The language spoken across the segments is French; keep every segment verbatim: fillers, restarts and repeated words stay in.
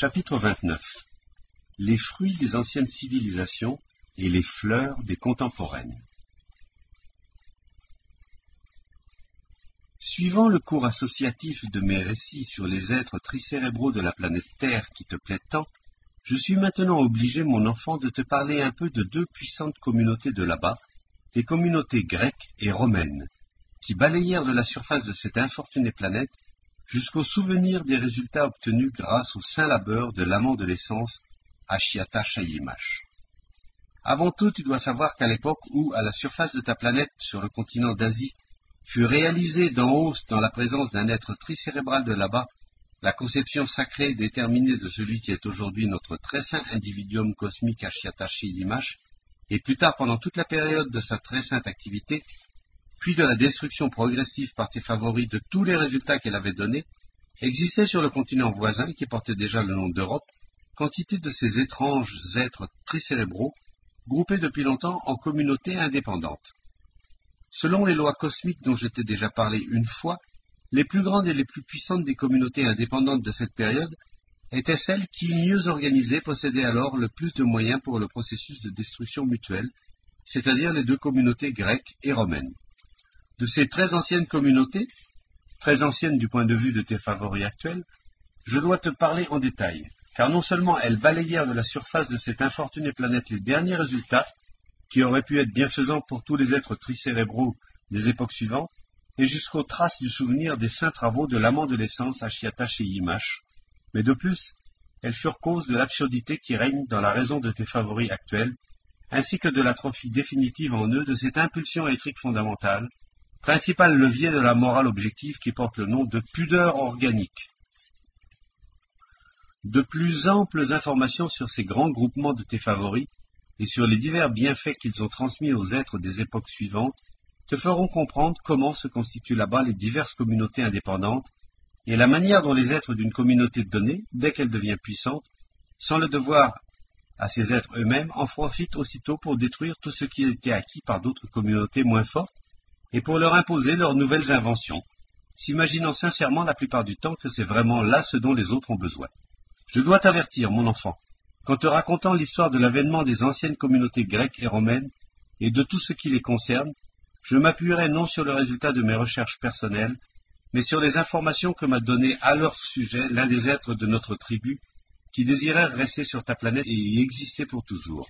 Chapitre vingt-neuf. Les fruits des anciennes civilisations et les fleurs des contemporaines. Suivant le cours associatif de mes récits sur les êtres tricérébraux de la planète Terre qui te plaît tant, je suis maintenant obligé, mon enfant, de te parler un peu de deux puissantes communautés de là-bas, les communautés grecques et romaines, qui balayèrent de la surface de cette infortunée planète jusqu'au souvenir des résultats obtenus grâce au saint labeur de l'amant de l'essence, Ashiata Shayimash. Avant tout, tu dois savoir qu'à l'époque où, à la surface de ta planète, sur le continent d'Asie, fut réalisée d'en haut, dans la présence d'un être tricérébral de là-bas, la conception sacrée et déterminée de celui qui est aujourd'hui notre très saint individuum cosmique Ashiata Shayimash, et plus tard pendant toute la période de sa très sainte activité, puis de la destruction progressive par tes favoris de tous les résultats qu'elle avait donnés, existait sur le continent voisin, qui portait déjà le nom d'Europe, quantité de ces étranges êtres tricérébraux, groupés depuis longtemps en communautés indépendantes. Selon les lois cosmiques dont je t'ai déjà parlé une fois, les plus grandes et les plus puissantes des communautés indépendantes de cette période étaient celles qui, mieux organisées, possédaient alors le plus de moyens pour le processus de destruction mutuelle, c'est-à-dire les deux communautés grecques et romaines. De ces très anciennes communautés, très anciennes du point de vue de tes favoris actuels, je dois te parler en détail, car non seulement elles balayèrent de la surface de cette infortunée planète les derniers résultats, qui auraient pu être bienfaisants pour tous les êtres tricérébraux des époques suivantes, et jusqu'aux traces du souvenir des saints travaux de l'amant de l'essence Ashiata Shayimash, mais de plus, elles furent cause de l'absurdité qui règne dans la raison de tes favoris actuels, ainsi que de l'atrophie définitive en eux de cette impulsion éthique fondamentale, principal levier de la morale objective qui porte le nom de pudeur organique. De plus amples informations sur ces grands groupements de tes favoris et sur les divers bienfaits qu'ils ont transmis aux êtres des époques suivantes te feront comprendre comment se constituent là-bas les diverses communautés indépendantes et la manière dont les êtres d'une communauté donnée, dès qu'elle devient puissante, sans le devoir à ces êtres eux-mêmes, en profitent aussitôt pour détruire tout ce qui a été acquis par d'autres communautés moins fortes et pour leur imposer leurs nouvelles inventions, s'imaginant sincèrement la plupart du temps que c'est vraiment là ce dont les autres ont besoin. Je dois t'avertir, mon enfant, qu'en te racontant l'histoire de l'avènement des anciennes communautés grecques et romaines et de tout ce qui les concerne, je m'appuierai non sur le résultat de mes recherches personnelles, mais sur les informations que m'a données à leur sujet l'un des êtres de notre tribu qui désirèrent rester sur ta planète et y exister pour toujours.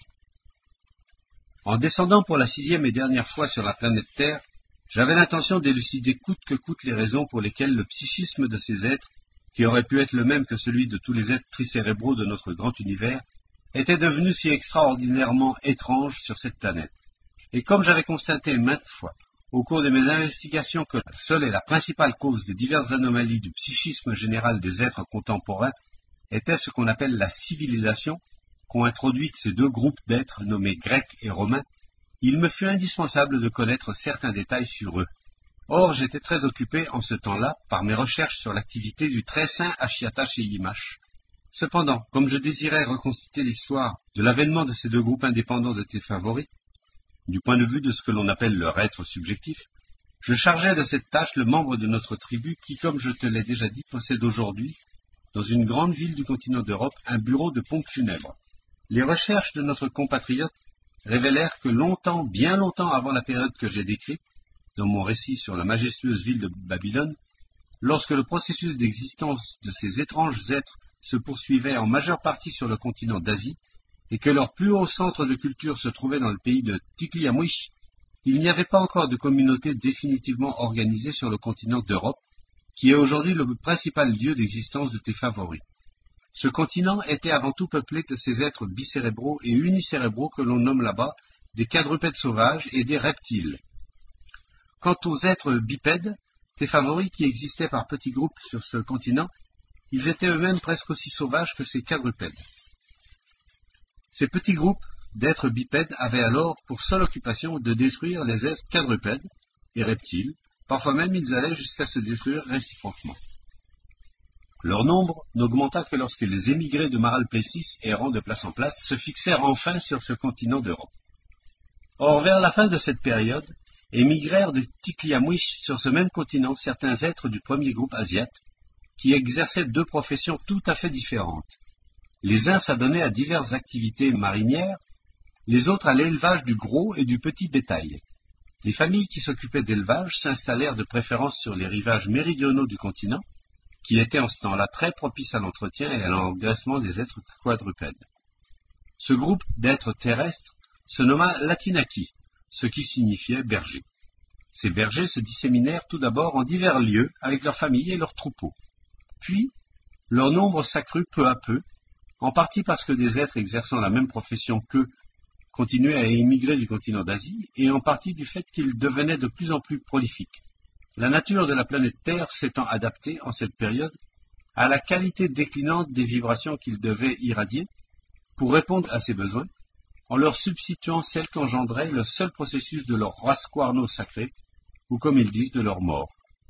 En descendant pour la sixième et dernière fois sur la planète Terre, j'avais l'intention d'élucider coûte que coûte les raisons pour lesquelles le psychisme de ces êtres, qui aurait pu être le même que celui de tous les êtres tricérébraux de notre grand univers, était devenu si extraordinairement étrange sur cette planète. Et comme j'avais constaté maintes fois, au cours de mes investigations, que seule est la principale cause des diverses anomalies du psychisme général des êtres contemporains était ce qu'on appelle la civilisation, qu'ont introduite ces deux groupes d'êtres nommés grecs et romains, il me fut indispensable de connaître certains détails sur eux. Or, j'étais très occupé en ce temps-là par mes recherches sur l'activité du très saint Ashiata Shayimash. Cependant, comme je désirais reconstituer l'histoire de l'avènement de ces deux groupes indépendants de tes favoris, du point de vue de ce que l'on appelle leur être subjectif, je chargeai de cette tâche le membre de notre tribu qui, comme je te l'ai déjà dit, possède aujourd'hui, dans une grande ville du continent d'Europe, un bureau de pompes funèbres. Les recherches de notre compatriote révélèrent que longtemps, bien longtemps avant la période que j'ai décrite, dans mon récit sur la majestueuse ville de Babylone, lorsque le processus d'existence de ces étranges êtres se poursuivait en majeure partie sur le continent d'Asie, et que leur plus haut centre de culture se trouvait dans le pays de Tikliamwish, il n'y avait pas encore de communauté définitivement organisée sur le continent d'Europe, qui est aujourd'hui le principal lieu d'existence de tes favoris. Ce continent était avant tout peuplé de ces êtres bicérébraux et unicérébraux que l'on nomme là-bas des quadrupèdes sauvages et des reptiles. Quant aux êtres bipèdes, tes favoris qui existaient par petits groupes sur ce continent, ils étaient eux-mêmes presque aussi sauvages que ces quadrupèdes. Ces petits groupes d'êtres bipèdes avaient alors pour seule occupation de détruire les êtres quadrupèdes et reptiles, parfois même ils allaient jusqu'à se détruire réciproquement. Leur nombre n'augmenta que lorsque les émigrés de Maralpessis, errant de place en place, se fixèrent enfin sur ce continent d'Europe. Or, vers la fin de cette période, émigrèrent de Tikliamwish sur ce même continent certains êtres du premier groupe asiate, qui exerçaient deux professions tout à fait différentes. Les uns s'adonnaient à diverses activités marinières, les autres à l'élevage du gros et du petit bétail. Les familles qui s'occupaient d'élevage s'installèrent de préférence sur les rivages méridionaux du continent, qui étaient en ce temps-là très propices à l'entretien et à l'engraissement des êtres quadrupèdes. Ce groupe d'êtres terrestres se nomma Latinaki, ce qui signifiait berger. Ces bergers se disséminèrent tout d'abord en divers lieux avec leurs familles et leurs troupeaux. Puis, leur nombre s'accrut peu à peu, en partie parce que des êtres exerçant la même profession qu'eux continuaient à émigrer du continent d'Asie, et en partie du fait qu'ils devenaient de plus en plus prolifiques. La nature de la planète Terre s'étant adaptée, en cette période, à la qualité déclinante des vibrations qu'ils devaient irradier, pour répondre à ces besoins, en leur substituant celles qu'engendrait le seul processus de leur rasquarno sacré, ou comme ils disent, de leur mort.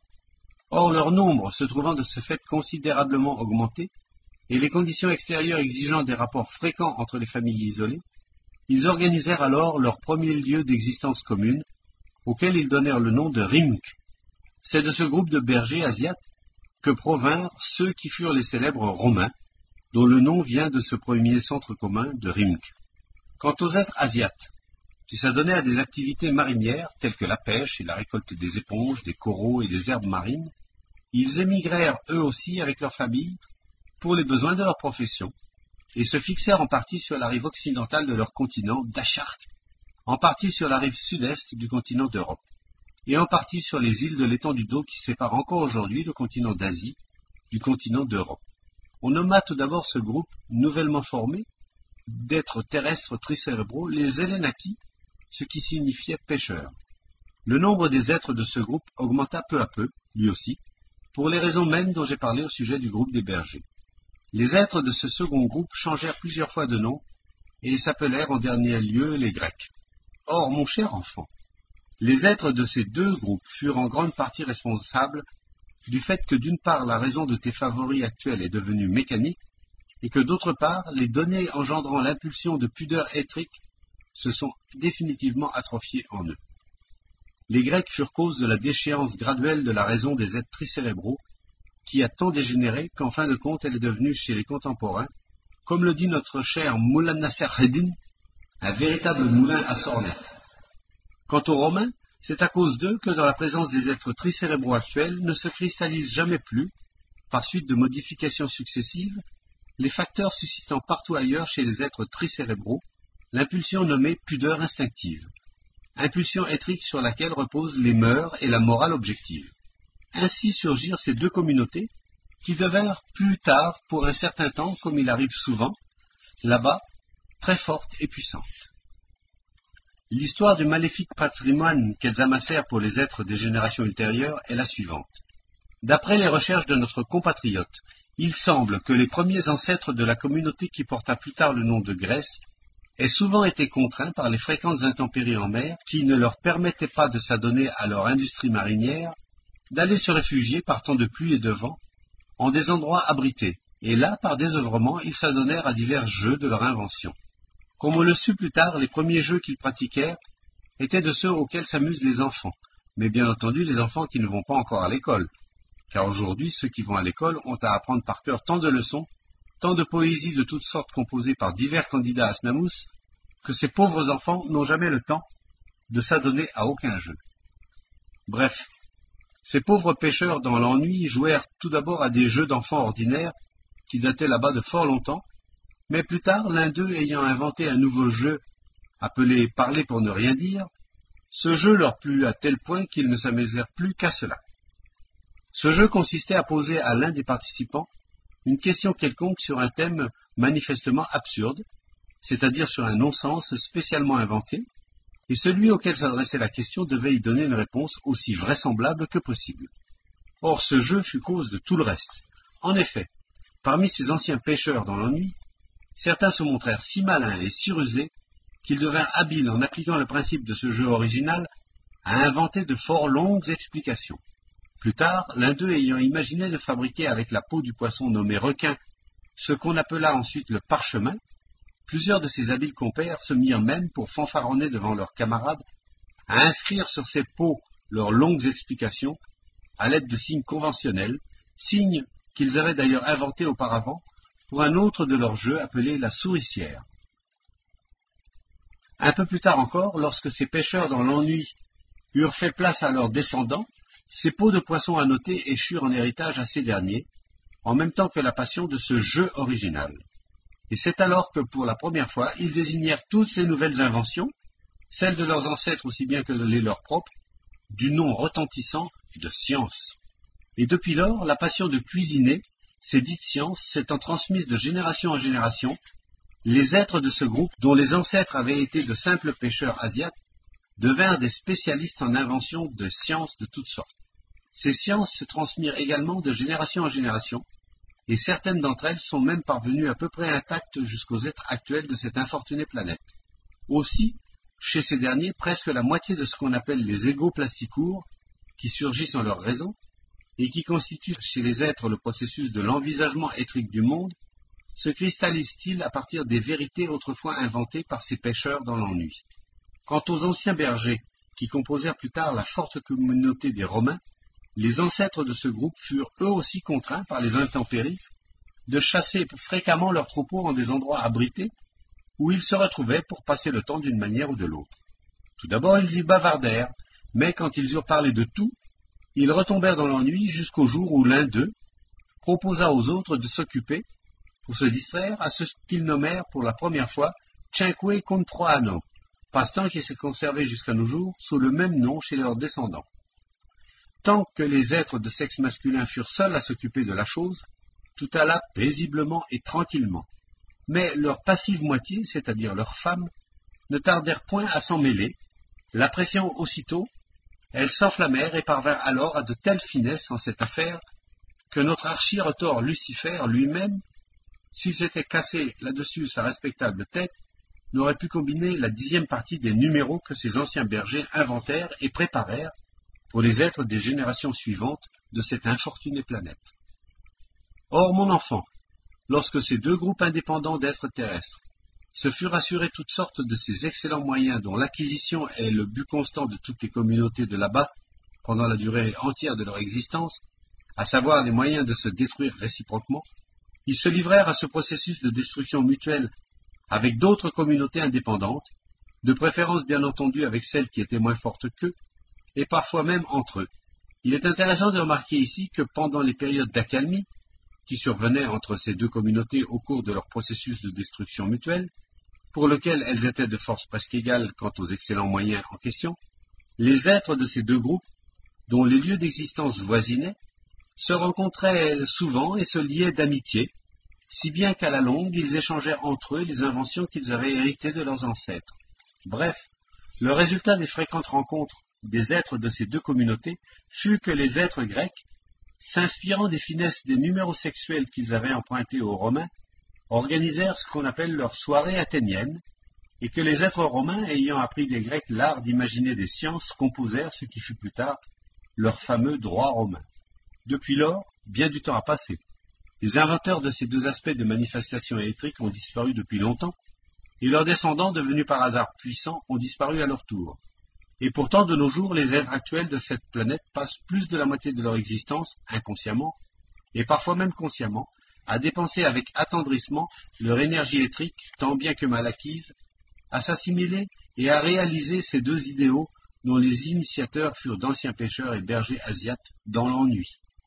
Or, leur nombre se trouvant de ce fait considérablement augmenté, et les conditions extérieures exigeant des rapports fréquents entre les familles isolées, ils organisèrent alors leur premier lieu d'existence commune, auquel ils donnèrent le nom de Rimk. C'est de ce groupe de bergers asiates que provinrent ceux qui furent les célèbres Romains, dont le nom vient de ce premier centre commun de Rimk. Quant aux êtres asiates, qui s'adonnaient à des activités marinières telles que la pêche et la récolte des éponges, des coraux et des herbes marines, ils émigrèrent eux aussi avec leurs familles pour les besoins de leur profession, et se fixèrent en partie sur la rive occidentale de leur continent d'Achark, en partie sur la rive sud-est du continent d'Europe, et en partie sur les îles de l'étendue d'eau qui séparent encore aujourd'hui le continent d'Asie du continent d'Europe. On nomma tout d'abord ce groupe nouvellement formé d'êtres terrestres tricérébraux les Elenaki, ce qui signifiait pêcheurs. Le nombre des êtres de ce groupe augmenta peu à peu, lui aussi, pour les raisons mêmes dont j'ai parlé au sujet du groupe des bergers. Les êtres de ce second groupe changèrent plusieurs fois de nom et s'appelèrent en dernier lieu les Grecs. Or, mon cher enfant, les êtres de ces deux groupes furent en grande partie responsables du fait que d'une part la raison de tes favoris actuels est devenue mécanique, et que d'autre part les données engendrant l'impulsion de pudeur éthrique se sont définitivement atrophiées en eux. Les Grecs furent cause de la déchéance graduelle de la raison des êtres tricérébraux, qui a tant dégénéré qu'en fin de compte elle est devenue chez les contemporains, comme le dit notre cher Moulin Nasser Eddin, un véritable moulin à sornettes. Quant aux Romains, c'est à cause d'eux que dans la présence des êtres tricérébraux actuels ne se cristallisent jamais plus, par suite de modifications successives, les facteurs suscitant partout ailleurs chez les êtres tricérébraux l'impulsion nommée pudeur instinctive, impulsion éthrique sur laquelle reposent les mœurs et la morale objective. Ainsi surgirent ces deux communautés, qui devinrent plus tard, pour un certain temps, comme il arrive souvent, là-bas, très fortes et puissantes. L'histoire du maléfique patrimoine qu'elles amassèrent pour les êtres des générations ultérieures est la suivante. D'après les recherches de notre compatriote, il semble que les premiers ancêtres de la communauté qui porta plus tard le nom de Grèce aient souvent été contraints par les fréquentes intempéries en mer qui ne leur permettaient pas de s'adonner à leur industrie marinière, d'aller se réfugier par temps de pluie et de vent en des endroits abrités, et là, par désœuvrement, ils s'adonnèrent à divers jeux de leur invention. Comme on le sut plus tard, les premiers jeux qu'ils pratiquèrent étaient de ceux auxquels s'amusent les enfants, mais bien entendu les enfants qui ne vont pas encore à l'école, car aujourd'hui ceux qui vont à l'école ont à apprendre par cœur tant de leçons, tant de poésies de toutes sortes composées par divers candidats à Snamous, que ces pauvres enfants n'ont jamais le temps de s'adonner à aucun jeu. Bref, ces pauvres pêcheurs dans l'ennui jouèrent tout d'abord à des jeux d'enfants ordinaires qui dataient là-bas de fort longtemps, mais plus tard, l'un d'eux ayant inventé un nouveau jeu appelé « Parler pour ne rien dire », ce jeu leur plut à tel point qu'ils ne s'amusèrent plus qu'à cela. Ce jeu consistait à poser à l'un des participants une question quelconque sur un thème manifestement absurde, c'est-à-dire sur un non-sens spécialement inventé, et celui auquel s'adressait la question devait y donner une réponse aussi vraisemblable que possible. Or, ce jeu fut cause de tout le reste. En effet, parmi ces anciens pêcheurs dans l'ennui, certains se montrèrent si malins et si rusés qu'ils devinrent habiles en appliquant le principe de ce jeu original à inventer de fort longues explications. Plus tard, l'un d'eux ayant imaginé de fabriquer avec la peau du poisson nommé requin ce qu'on appela ensuite le parchemin, plusieurs de ces habiles compères se mirent même, pour fanfaronner devant leurs camarades, à inscrire sur ces peaux leurs longues explications à l'aide de signes conventionnels, signes qu'ils avaient d'ailleurs inventés auparavant pour un autre de leurs jeux appelé la souricière. Un peu plus tard encore, lorsque ces pêcheurs dans l'ennui eurent fait place à leurs descendants, ces peaux de poisson annotées échurent en héritage à ces derniers, en même temps que la passion de ce jeu original. Et c'est alors que, pour la première fois, ils désignèrent toutes ces nouvelles inventions, celles de leurs ancêtres aussi bien que les leurs propres, du nom retentissant de science. Et depuis lors, la passion de cuisiner, ces dites sciences, s'étant transmise de génération en génération, les êtres de ce groupe, dont les ancêtres avaient été de simples pêcheurs asiates, devinrent des spécialistes en invention de sciences de toutes sortes. Ces sciences se transmirent également de génération en génération, et certaines d'entre elles sont même parvenues à peu près intactes jusqu'aux êtres actuels de cette infortunée planète. Aussi, chez ces derniers, presque la moitié de ce qu'on appelle les égos plasticours, qui surgissent en leur raison, et qui constituent chez les êtres le processus de l'envisagement étrique du monde, se cristallise-t-il à partir des vérités autrefois inventées par ces pêcheurs dans l'ennui. Quant aux anciens bergers, qui composèrent plus tard la forte communauté des Romains, les ancêtres de ce groupe furent eux aussi contraints par les intempéries de chasser fréquemment leurs troupeaux en des endroits abrités, où ils se retrouvaient pour passer le temps d'une manière ou de l'autre. Tout d'abord ils y bavardèrent, mais quand ils eurent parlé de tout, ils retombèrent dans l'ennui jusqu'au jour où l'un d'eux proposa aux autres de s'occuper, pour se distraire, à ce qu'ils nommèrent pour la première fois cinque contre anno, passe-temps qui s'est conservé jusqu'à nos jours sous le même nom chez leurs descendants. Tant que les êtres de sexe masculin furent seuls à s'occuper de la chose, tout alla paisiblement et tranquillement. Mais leur passive moitié, c'est-à-dire leurs femmes, ne tardèrent point à s'en mêler, l'appréciant aussitôt, elles s'enflammèrent et parvinrent alors à de telles finesses en cette affaire que notre archi-retors Lucifer lui-même, s'il s'était cassé là-dessus sa respectable tête, n'aurait pu combiner la dixième partie des numéros que ces anciens bergers inventèrent et préparèrent pour les êtres des générations suivantes de cette infortunée planète. Or, mon enfant, lorsque ces deux groupes indépendants d'êtres terrestres se furent assurés toutes sortes de ces excellents moyens dont l'acquisition est le but constant de toutes les communautés de là-bas pendant la durée entière de leur existence, à savoir les moyens de se détruire réciproquement, ils se livrèrent à ce processus de destruction mutuelle avec d'autres communautés indépendantes, de préférence bien entendu avec celles qui étaient moins fortes qu'eux, et parfois même entre eux. Il est intéressant de remarquer ici que pendant les périodes d'accalmie, qui survenaient entre ces deux communautés au cours de leur processus de destruction mutuelle, pour lequel elles étaient de force presque égales quant aux excellents moyens en question, les êtres de ces deux groupes, dont les lieux d'existence voisinaient, se rencontraient souvent et se liaient d'amitié, si bien qu'à la longue ils échangèrent entre eux les inventions qu'ils avaient héritées de leurs ancêtres. Bref, le résultat des fréquentes rencontres des êtres de ces deux communautés fut que les êtres grecs, s'inspirant des finesses des numéros sexuels qu'ils avaient empruntés aux Romains, organisèrent ce qu'on appelle leur soirée athénienne, et que les êtres romains, ayant appris des Grecs l'art d'imaginer des sciences, composèrent ce qui fut plus tard leur fameux droit romain. Depuis lors, bien du temps a passé. Les inventeurs de ces deux aspects de manifestation électrique ont disparu depuis longtemps, et leurs descendants, devenus par hasard puissants, ont disparu à leur tour. Et pourtant, de nos jours, les êtres actuels de cette planète passent plus de la moitié de leur existence, inconsciemment, et parfois même consciemment, à dépenser avec attendrissement leur énergie électrique, tant bien que mal acquise, à s'assimiler et à réaliser ces deux idéaux dont les initiateurs furent d'anciens pêcheurs et bergers asiates dans l'ennui.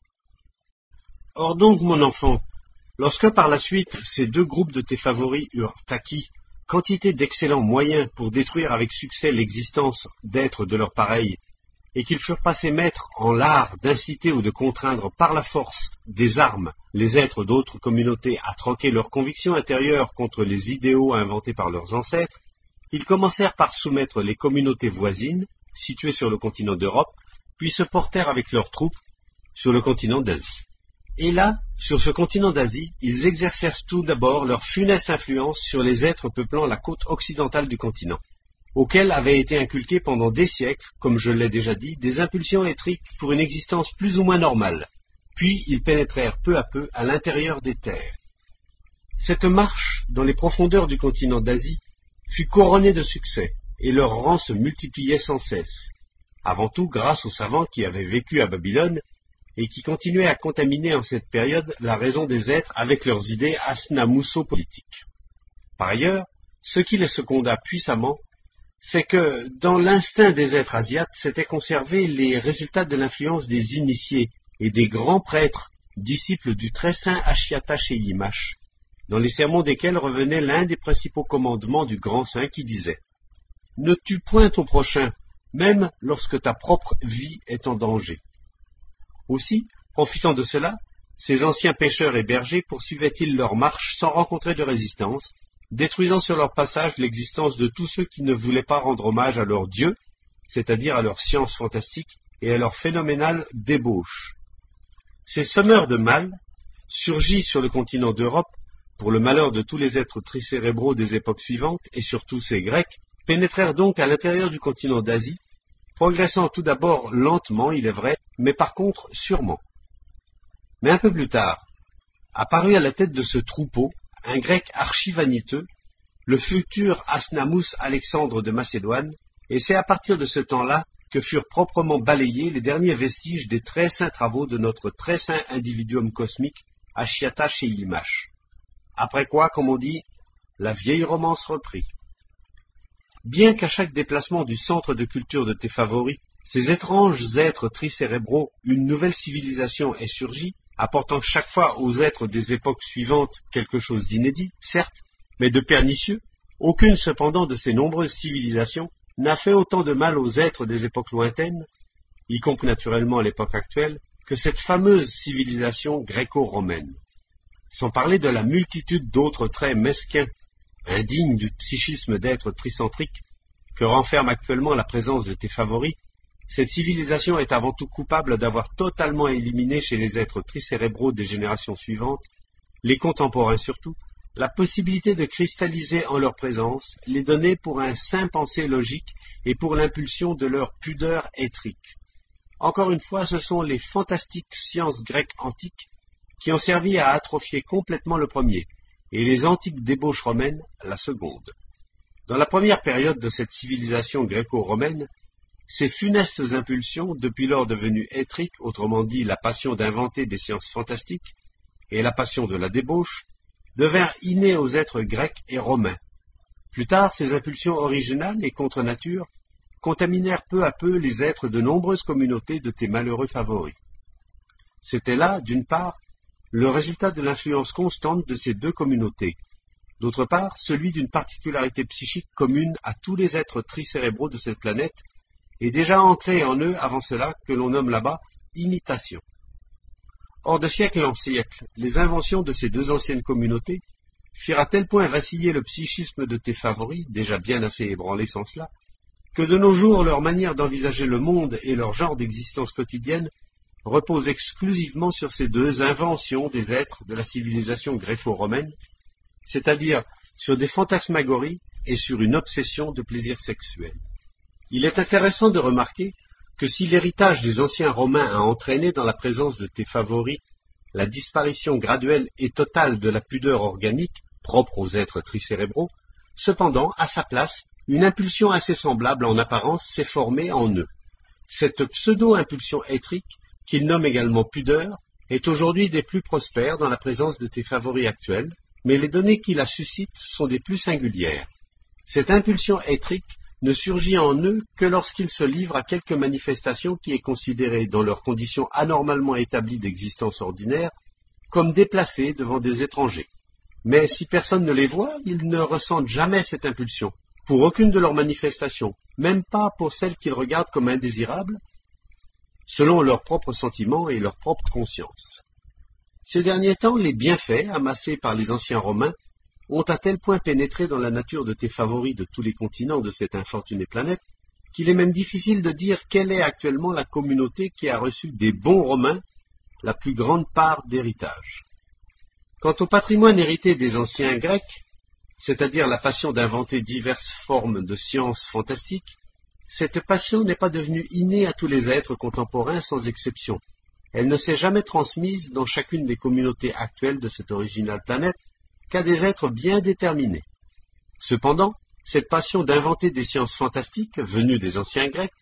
Or donc, mon enfant, lorsque par la suite ces deux groupes de tes favoris eurent acquis quantité d'excellents moyens pour détruire avec succès l'existence d'êtres de leur pareil, et qu'ils furent passés maîtres en l'art d'inciter ou de contraindre par la force des armes les êtres d'autres communautés à troquer leurs convictions intérieures contre les idéaux inventés par leurs ancêtres, ils commencèrent par soumettre les communautés voisines, situées sur le continent d'Europe, puis se portèrent avec leurs troupes sur le continent d'Asie. Et là, sur ce continent d'Asie, ils exercèrent tout d'abord leur funeste influence sur les êtres peuplant la côte occidentale du continent, auxquels avaient été inculquées pendant des siècles, comme je l'ai déjà dit, des impulsions électriques pour une existence plus ou moins normale. Puis ils pénétrèrent peu à peu à l'intérieur des terres. Cette marche dans les profondeurs du continent d'Asie fut couronnée de succès, et leurs rangs se multipliaient sans cesse. Avant tout grâce aux savants qui avaient vécu à Babylone, et qui continuait à contaminer en cette période la raison des êtres avec leurs idées asnamusso-politiques. Par ailleurs, ce qui les seconda puissamment, c'est que dans l'instinct des êtres asiates s'étaient conservés les résultats de l'influence des initiés et des grands prêtres, disciples du très saint Ashiata Sheyimash, dans les sermons desquels revenait l'un des principaux commandements du grand saint qui disait « Ne tue point ton prochain, même lorsque ta propre vie est en danger. » Aussi, profitant de cela, ces anciens pêcheurs et bergers poursuivaient-ils leur marche sans rencontrer de résistance, détruisant sur leur passage l'existence de tous ceux qui ne voulaient pas rendre hommage à leur Dieu, c'est-à-dire à leur science fantastique et à leur phénoménale débauche. Ces semeurs de mal, surgis sur le continent d'Europe, pour le malheur de tous les êtres tricérébraux des époques suivantes, et surtout ces Grecs, pénétrèrent donc à l'intérieur du continent d'Asie, progressant tout d'abord lentement, il est vrai, mais par contre sûrement. Mais un peu plus tard, apparut à la tête de ce troupeau un grec archi-vaniteux, le futur Asnamus Alexandre de Macédoine, et c'est à partir de ce temps-là que furent proprement balayés les derniers vestiges des très saints travaux de notre très saint individuum cosmique, Ashiata Sheyimash. Après quoi, comme on dit, la vieille romance reprit. Bien qu'à chaque déplacement du centre de culture de tes favoris, ces étranges êtres tricérébraux, une nouvelle civilisation ait surgi, apportant chaque fois aux êtres des époques suivantes quelque chose d'inédit, certes, mais de pernicieux, aucune cependant de ces nombreuses civilisations n'a fait autant de mal aux êtres des époques lointaines, y compris naturellement à l'époque actuelle, que cette fameuse civilisation gréco-romaine. Sans parler de la multitude d'autres traits mesquins, indignes du psychisme d'être tricentrique, que renferme actuellement la présence de tes favoris, cette civilisation est avant tout coupable d'avoir totalement éliminé chez les êtres tricérébraux des générations suivantes, les contemporains surtout, la possibilité de cristalliser en leur présence les données pour un saint pensée logique et pour l'impulsion de leur pudeur éthrique. Encore une fois, ce sont les fantastiques sciences grecques antiques qui ont servi à atrophier complètement le premier, et les antiques débauches romaines la seconde. Dans la première période de cette civilisation gréco-romaine, ces funestes impulsions, depuis lors devenues éthriques, autrement dit la passion d'inventer des sciences fantastiques, et la passion de la débauche, devinrent innées aux êtres grecs et romains. Plus tard, ces impulsions originales et contre nature contaminèrent peu à peu les êtres de nombreuses communautés de tes malheureux favoris. C'était là, d'une part, le résultat de l'influence constante de ces deux communautés, d'autre part, celui d'une particularité psychique commune à tous les êtres tricérébraux de cette planète, et déjà ancrée en eux avant cela, que l'on nomme là-bas imitation. Or, de siècle en siècle, les inventions de ces deux anciennes communautés firent à tel point vaciller le psychisme de tes favoris, déjà bien assez ébranlé sans cela, que de nos jours leur manière d'envisager le monde et leur genre d'existence quotidienne repose exclusivement sur ces deux inventions des êtres de la civilisation gréco-romaine, c'est-à-dire sur des fantasmagories et sur une obsession de plaisir sexuel. Il est intéressant de remarquer que si l'héritage des anciens Romains a entraîné dans la présence de tes favoris la disparition graduelle et totale de la pudeur organique, propre aux êtres tricérébraux, cependant, à sa place, une impulsion assez semblable en apparence s'est formée en eux. Cette pseudo-impulsion éthrique, qu'ils nomment également pudeur, est aujourd'hui des plus prospères dans la présence de tes favoris actuels, mais les données qui la suscitent sont des plus singulières. Cette impulsion éthrique ne surgit en eux que lorsqu'ils se livrent à quelque manifestation qui est considérée, dans leurs conditions anormalement établies d'existence ordinaire, comme déplacée devant des étrangers. Mais si personne ne les voit, ils ne ressentent jamais cette impulsion, pour aucune de leurs manifestations, même pas pour celles qu'ils regardent comme indésirables, selon leurs propres sentiments et leur propre conscience. Ces derniers temps, les bienfaits amassés par les anciens Romains ont à tel point pénétré dans la nature de tes favoris de tous les continents de cette infortunée planète, qu'il est même difficile de dire quelle est actuellement la communauté qui a reçu des bons Romains la plus grande part d'héritage. Quant au patrimoine hérité des anciens Grecs, c'est-à-dire la passion d'inventer diverses formes de sciences fantastiques, cette passion n'est pas devenue innée à tous les êtres contemporains sans exception. Elle ne s'est jamais transmise dans chacune des communautés actuelles de cette originale planète qu'à des êtres bien déterminés. Cependant, cette passion d'inventer des sciences fantastiques, venue des anciens Grecs,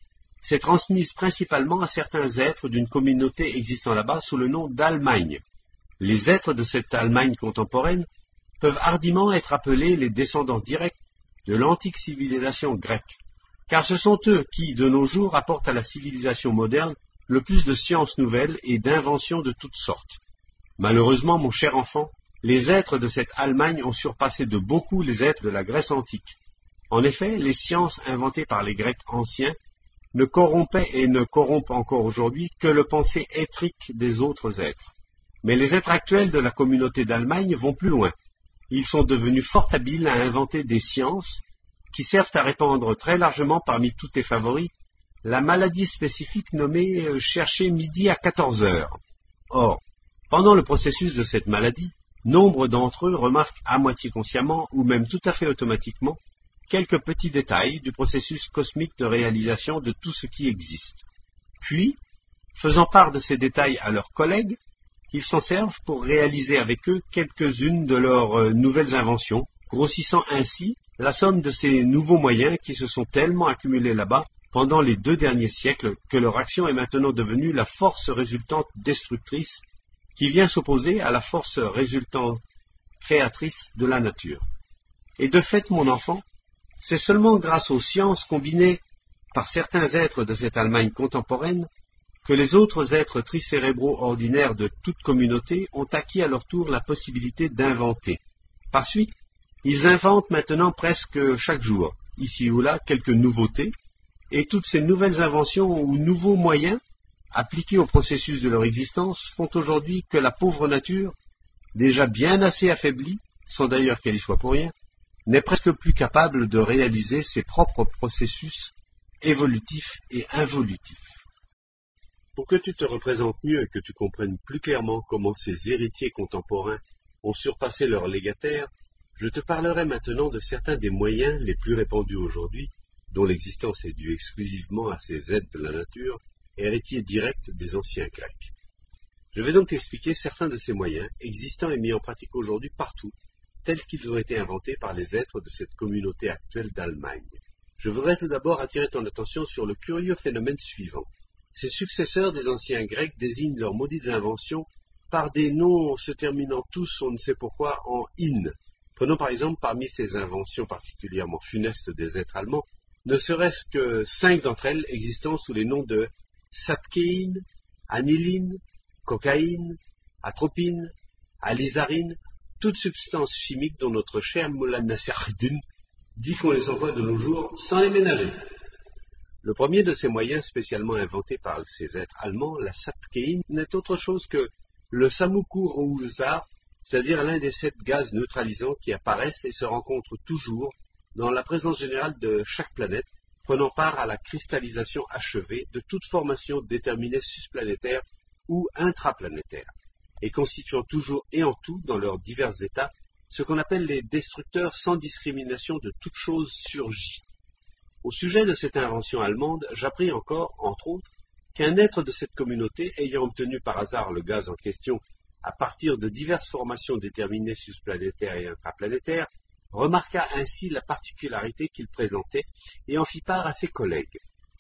s'est transmise principalement à certains êtres d'une communauté existant là-bas sous le nom d'Allemagne. Les êtres de cette Allemagne contemporaine peuvent hardiment être appelés les descendants directs de l'antique civilisation grecque, car ce sont eux qui, de nos jours, apportent à la civilisation moderne le plus de sciences nouvelles et d'inventions de toutes sortes. Malheureusement, mon cher enfant, les êtres de cette Allemagne ont surpassé de beaucoup les êtres de la Grèce antique. En effet, les sciences inventées par les Grecs anciens ne corrompaient et ne corrompent encore aujourd'hui que le pensée étrique des autres êtres. Mais les êtres actuels de la communauté d'Allemagne vont plus loin. Ils sont devenus fort habiles à inventer des sciences qui servent à répandre très largement parmi tous tes favoris la maladie spécifique nommée euh, « chercher midi à quatorze heures ». Or, pendant le processus de cette maladie, nombre d'entre eux remarquent à moitié consciemment ou même tout à fait automatiquement quelques petits détails du processus cosmique de réalisation de tout ce qui existe. Puis, faisant part de ces détails à leurs collègues, ils s'en servent pour réaliser avec eux quelques-unes de leurs euh, nouvelles inventions, grossissant ainsi la somme de ces nouveaux moyens qui se sont tellement accumulés là-bas pendant les deux derniers siècles que leur action est maintenant devenue la force résultante destructrice qui vient s'opposer à la force résultante créatrice de la nature. Et de fait, mon enfant, c'est seulement grâce aux sciences combinées par certains êtres de cette Allemagne contemporaine que les autres êtres tricérébraux ordinaires de toute communauté ont acquis à leur tour la possibilité d'inventer. Par suite, ils inventent maintenant presque chaque jour, ici ou là, quelques nouveautés, et toutes ces nouvelles inventions ou nouveaux moyens, appliqués au processus de leur existence, font aujourd'hui que la pauvre nature, déjà bien assez affaiblie, sans d'ailleurs qu'elle y soit pour rien, n'est presque plus capable de réaliser ses propres processus évolutifs et involutifs. Pour que tu te représentes mieux et que tu comprennes plus clairement comment ces héritiers contemporains ont surpassé leurs légataires, je te parlerai maintenant de certains des moyens les plus répandus aujourd'hui, dont l'existence est due exclusivement à ces êtres de la nature, héritiers directs des anciens Grecs. Je vais donc t'expliquer certains de ces moyens, existants et mis en pratique aujourd'hui partout, tels qu'ils ont été inventés par les êtres de cette communauté actuelle d'Allemagne. Je voudrais tout d'abord attirer ton attention sur le curieux phénomène suivant. Ces successeurs des anciens Grecs désignent leurs maudites inventions par des noms se terminant tous, on ne sait pourquoi, en « in ». Prenons par exemple parmi ces inventions particulièrement funestes des êtres allemands, ne serait-ce que cinq d'entre elles existant sous les noms de sapkéine, aniline, cocaïne, atropine, alizarine, toutes substances chimiques dont notre cher Moulin Nassereddin dit qu'on les envoie de nos jours sans les ménager. Le premier de ces moyens spécialement inventés par ces êtres allemands, la sapkéine, n'est autre chose que le samoukourouza, c'est-à-dire l'un des sept gaz neutralisants qui apparaissent et se rencontrent toujours dans la présence générale de chaque planète, prenant part à la cristallisation achevée de toute formation déterminée susplanétaire ou intraplanétaire, et constituant toujours et en tout, dans leurs divers états, ce qu'on appelle les destructeurs sans discrimination de toute chose surgie. Au sujet de cette invention allemande, j'appris encore, entre autres, qu'un être de cette communauté, ayant obtenu par hasard le gaz en question à partir de diverses formations déterminées susplanétaires et intraplanétaires, remarqua ainsi la particularité qu'il présentait et en fit part à ses collègues.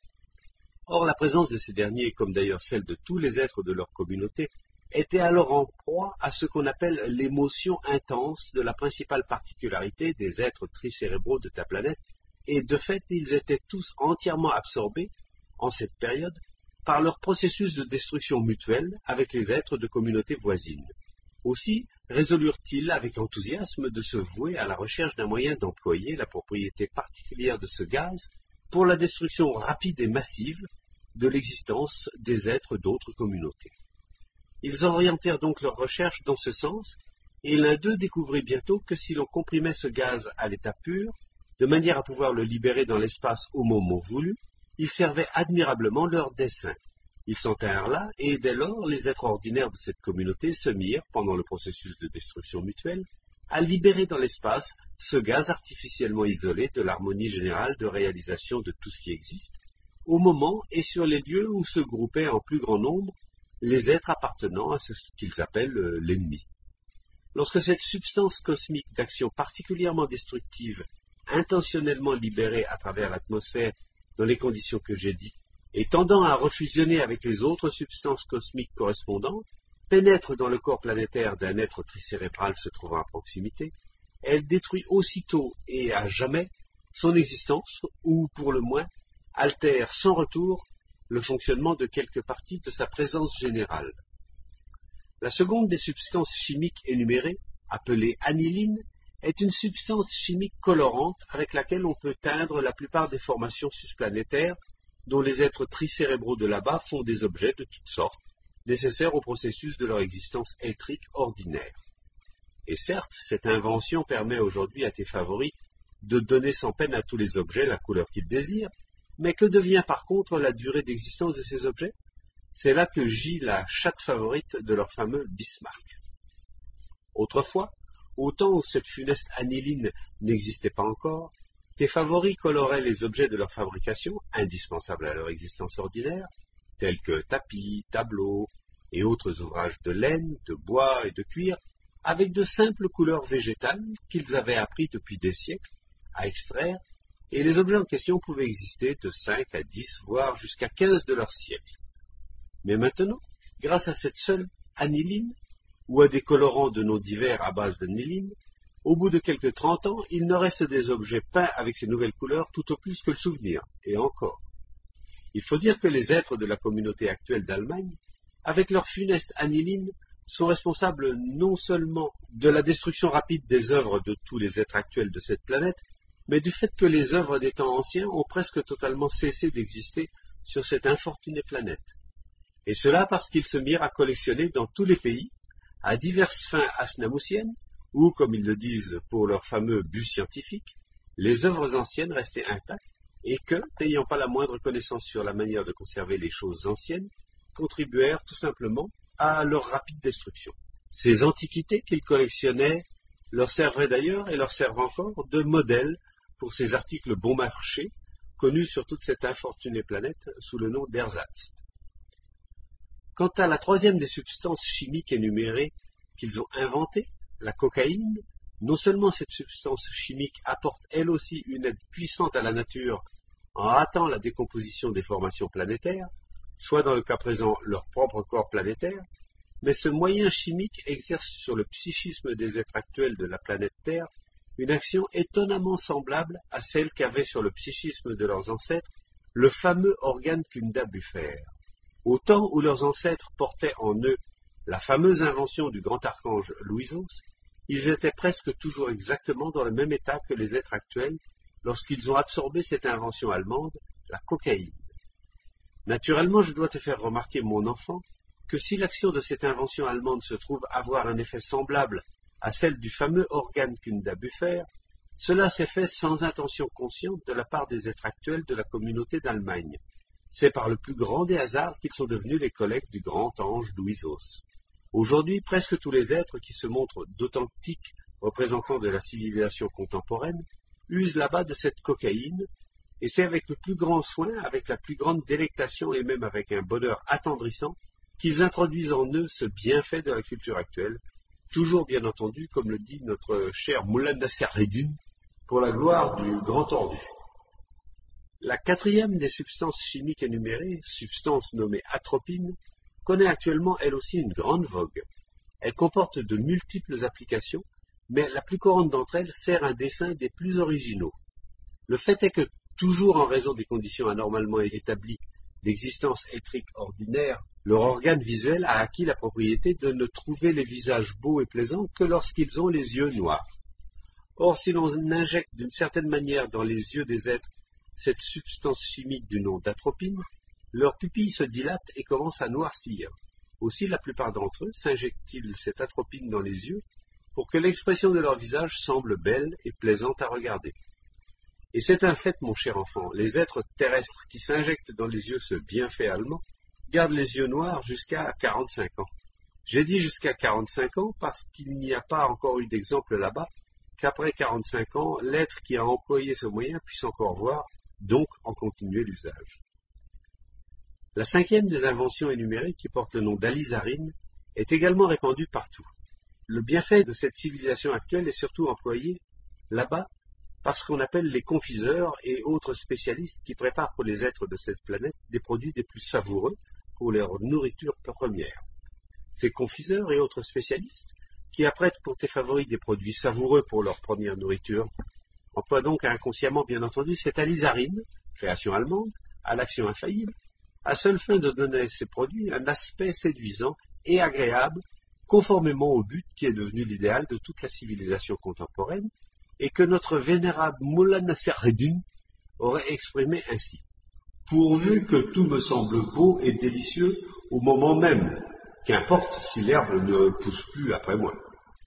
Or, la présence de ces derniers, comme d'ailleurs celle de tous les êtres de leur communauté, était alors en proie à ce qu'on appelle l'émotion intense de la principale particularité des êtres tricérébraux de ta planète, et de fait ils étaient tous entièrement absorbés, en cette période, par leur processus de destruction mutuelle avec les êtres de communautés voisines. Aussi résolurent-ils avec enthousiasme de se vouer à la recherche d'un moyen d'employer la propriété particulière de ce gaz pour la destruction rapide et massive de l'existence des êtres d'autres communautés. Ils orientèrent donc leurs recherches dans ce sens, et l'un d'eux découvrit bientôt que si l'on comprimait ce gaz à l'état pur, de manière à pouvoir le libérer dans l'espace au moment voulu, il servait admirablement leur dessein. Ils s'en tinrent là, et dès lors, les êtres ordinaires de cette communauté se mirent, pendant le processus de destruction mutuelle, à libérer dans l'espace ce gaz artificiellement isolé de l'harmonie générale de réalisation de tout ce qui existe, au moment et sur les lieux où se groupaient en plus grand nombre les êtres appartenant à ce qu'ils appellent euh, l'ennemi. Lorsque cette substance cosmique d'action particulièrement destructive, intentionnellement libérée à travers l'atmosphère dans les conditions que j'ai dites, et tendant à refusionner avec les autres substances cosmiques correspondantes, pénètre dans le corps planétaire d'un être tricérébral se trouvant à proximité, elle détruit aussitôt et à jamais son existence, ou pour le moins, altère sans retour le fonctionnement de quelques parties de sa présence générale. La seconde des substances chimiques énumérées, appelée aniline, est une substance chimique colorante avec laquelle on peut teindre la plupart des formations susplanétaires dont les êtres tricérébraux de là-bas font des objets de toutes sortes, nécessaires au processus de leur existence éthrique ordinaire. Et certes, cette invention permet aujourd'hui à tes favoris de donner sans peine à tous les objets la couleur qu'ils désirent, mais que devient par contre la durée d'existence de ces objets? C'est là que gît la chatte favorite de leur fameux Bismarck. Autrefois, au temps où cette funeste aniline n'existait pas encore, tes favoris coloraient les objets de leur fabrication, indispensables à leur existence ordinaire, tels que tapis, tableaux et autres ouvrages de laine, de bois et de cuir, avec de simples couleurs végétales qu'ils avaient appris depuis des siècles à extraire, et les objets en question pouvaient exister de cinq à dix, voire jusqu'à quinze de leur siècle. Mais maintenant, grâce à cette seule aniline, ou à des colorants de noms divers à base d'aniline, au bout de quelques trente ans, il ne reste des objets peints avec ces nouvelles couleurs tout au plus que le souvenir, et encore. Il faut dire que les êtres de la communauté actuelle d'Allemagne, avec leur funeste aniline, sont responsables non seulement de la destruction rapide des œuvres de tous les êtres actuels de cette planète, mais du fait que les œuvres des temps anciens ont presque totalement cessé d'exister sur cette infortunée planète. Et cela parce qu'ils se mirent à collectionner dans tous les pays, à diverses fins asnamousiennes, ou, comme ils le disent pour leur fameux but scientifique, les œuvres anciennes restaient intactes, et que, n'ayant pas la moindre connaissance sur la manière de conserver les choses anciennes, contribuèrent tout simplement à leur rapide destruction. Ces antiquités qu'ils collectionnaient leur servaient d'ailleurs, et leur servent encore, de modèle pour ces articles bon marché, connus sur toute cette infortunée planète sous le nom d'ersatz. Quant à la troisième des substances chimiques énumérées qu'ils ont inventées, la cocaïne, non seulement cette substance chimique apporte elle aussi une aide puissante à la nature en hâtant la décomposition des formations planétaires, soit dans le cas présent leur propre corps planétaire, mais ce moyen chimique exerce sur le psychisme des êtres actuels de la planète Terre une action étonnamment semblable à celle qu'avait sur le psychisme de leurs ancêtres le fameux organe Kunda Buffer. Au temps où leurs ancêtres portaient en eux la fameuse invention du grand archange Louisos, ils étaient presque toujours exactement dans le même état que les êtres actuels lorsqu'ils ont absorbé cette invention allemande, la cocaïne. Naturellement, je dois te faire remarquer, mon enfant, que si l'action de cette invention allemande se trouve avoir un effet semblable à celle du fameux organe Kunda Buffer, cela s'est fait sans intention consciente de la part des êtres actuels de la communauté d'Allemagne. C'est par le plus grand des hasards qu'ils sont devenus les collègues du grand ange Louisos. Aujourd'hui, presque tous les êtres qui se montrent d'authentiques représentants de la civilisation contemporaine usent là-bas de cette cocaïne, et c'est avec le plus grand soin, avec la plus grande délectation et même avec un bonheur attendrissant qu'ils introduisent en eux ce bienfait de la culture actuelle, toujours bien entendu, comme le dit notre cher Moulin Nassereddin, pour la gloire du grand tordu. La quatrième des substances chimiques énumérées, substance nommée atropine, connaît actuellement elle aussi une grande vogue. Elle comporte de multiples applications, mais la plus courante d'entre elles sert un dessin des plus originaux. Le fait est que, toujours en raison des conditions anormalement établies d'existence éthrique ordinaire, leur organe visuel a acquis la propriété de ne trouver les visages beaux et plaisants que lorsqu'ils ont les yeux noirs. Or, si l'on injecte d'une certaine manière dans les yeux des êtres cette substance chimique du nom d'atropine, leurs pupilles se dilatent et commencent à noircir. Aussi, la plupart d'entre eux s'injectent-ils cette atropine dans les yeux pour que l'expression de leur visage semble belle et plaisante à regarder. Et c'est un fait, mon cher enfant, les êtres terrestres qui s'injectent dans les yeux ce bienfait allemand gardent les yeux noirs jusqu'à quarante-cinq ans. J'ai dit jusqu'à quarante-cinq ans parce qu'il n'y a pas encore eu d'exemple là-bas qu'après quarante-cinq ans, l'être qui a employé ce moyen puisse encore voir, donc en continuer l'usage. La cinquième des inventions énumérées, qui porte le nom d'alizarine, est également répandue partout. Le bienfait de cette civilisation actuelle est surtout employé, là-bas, par ce qu'on appelle les confiseurs et autres spécialistes qui préparent pour les êtres de cette planète des produits des plus savoureux pour leur nourriture première. Ces confiseurs et autres spécialistes, qui apprêtent pour tes favoris des produits savoureux pour leur première nourriture, emploient donc inconsciemment, bien entendu, cette alizarine, création allemande, à l'action infaillible, à seule fin de donner à ces produits un aspect séduisant et agréable, conformément au but qui est devenu l'idéal de toute la civilisation contemporaine, et que notre vénérable Mullah Nassereddin aurait exprimé ainsi. Pourvu que tout me semble beau et délicieux au moment même, qu'importe si l'herbe ne pousse plus après moi.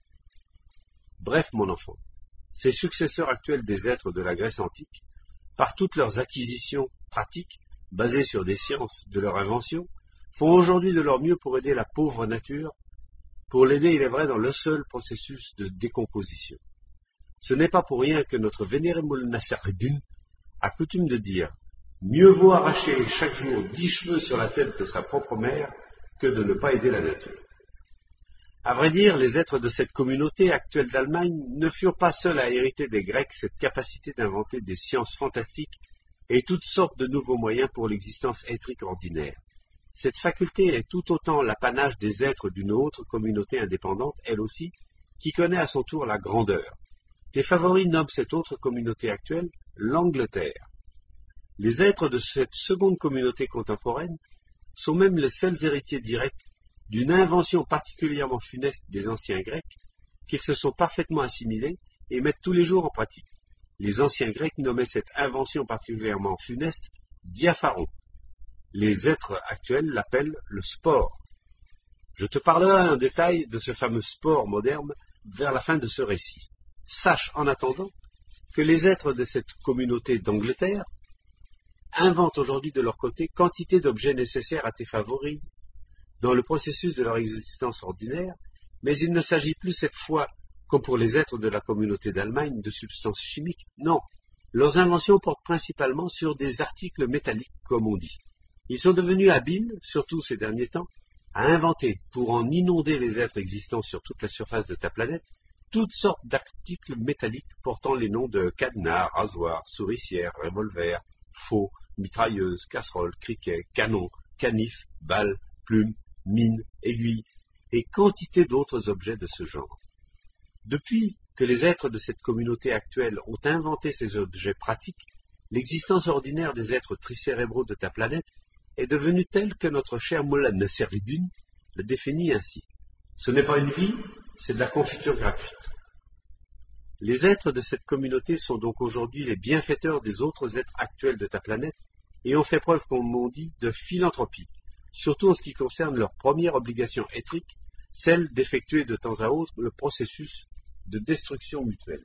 Bref, mon enfant, ces successeurs actuels des êtres de la Grèce antique, par toutes leurs acquisitions pratiques, basées sur des sciences de leur invention, font aujourd'hui de leur mieux pour aider la pauvre nature, pour l'aider, il est vrai, dans le seul processus de décomposition. Ce n'est pas pour rien que notre vénéré Mullah Nassereddin a coutume de dire « Mieux vaut arracher chaque jour dix cheveux sur la tête de sa propre mère que de ne pas aider la nature. » À vrai dire, les êtres de cette communauté actuelle d'Allemagne ne furent pas seuls à hériter des Grecs cette capacité d'inventer des sciences fantastiques et toutes sortes de nouveaux moyens pour l'existence éthrique ordinaire. Cette faculté est tout autant l'apanage des êtres d'une autre communauté indépendante, elle aussi, qui connaît à son tour la grandeur. Tes favoris nomment cette autre communauté actuelle l'Angleterre. Les êtres de cette seconde communauté contemporaine sont même les seuls héritiers directs d'une invention particulièrement funeste des anciens Grecs qu'ils se sont parfaitement assimilés et mettent tous les jours en pratique. Les anciens Grecs nommaient cette invention particulièrement funeste diapharon. Les êtres actuels l'appellent le sport. Je te parlerai en détail de ce fameux sport moderne vers la fin de ce récit. Sache en attendant que les êtres de cette communauté d'Angleterre inventent aujourd'hui de leur côté quantité d'objets nécessaires à tes favoris dans le processus de leur existence ordinaire, mais il ne s'agit plus cette fois, comme pour les êtres de la communauté d'Allemagne, de substances chimiques. Non, leurs inventions portent principalement sur des articles métalliques, comme on dit. Ils sont devenus habiles, surtout ces derniers temps, à inventer, pour en inonder les êtres existants sur toute la surface de ta planète, toutes sortes d'articles métalliques portant les noms de cadenas, rasoirs, souricières, revolvers, faux, mitrailleuses, casseroles, criquets, canons, canifs, balles, plumes, mines, aiguilles, et quantité d'autres objets de ce genre. Depuis que les êtres de cette communauté actuelle ont inventé ces objets pratiques, l'existence ordinaire des êtres tricérébraux de ta planète est devenue telle que notre cher Mullah Nassereddin le définit ainsi. Ce n'est pas une vie, c'est de la confiture gratuite. Les êtres de cette communauté sont donc aujourd'hui les bienfaiteurs des autres êtres actuels de ta planète et ont fait preuve, comme on dit, de philanthropie, surtout en ce qui concerne leur première obligation éthique, celle d'effectuer de temps à autre le processus de destruction mutuelle.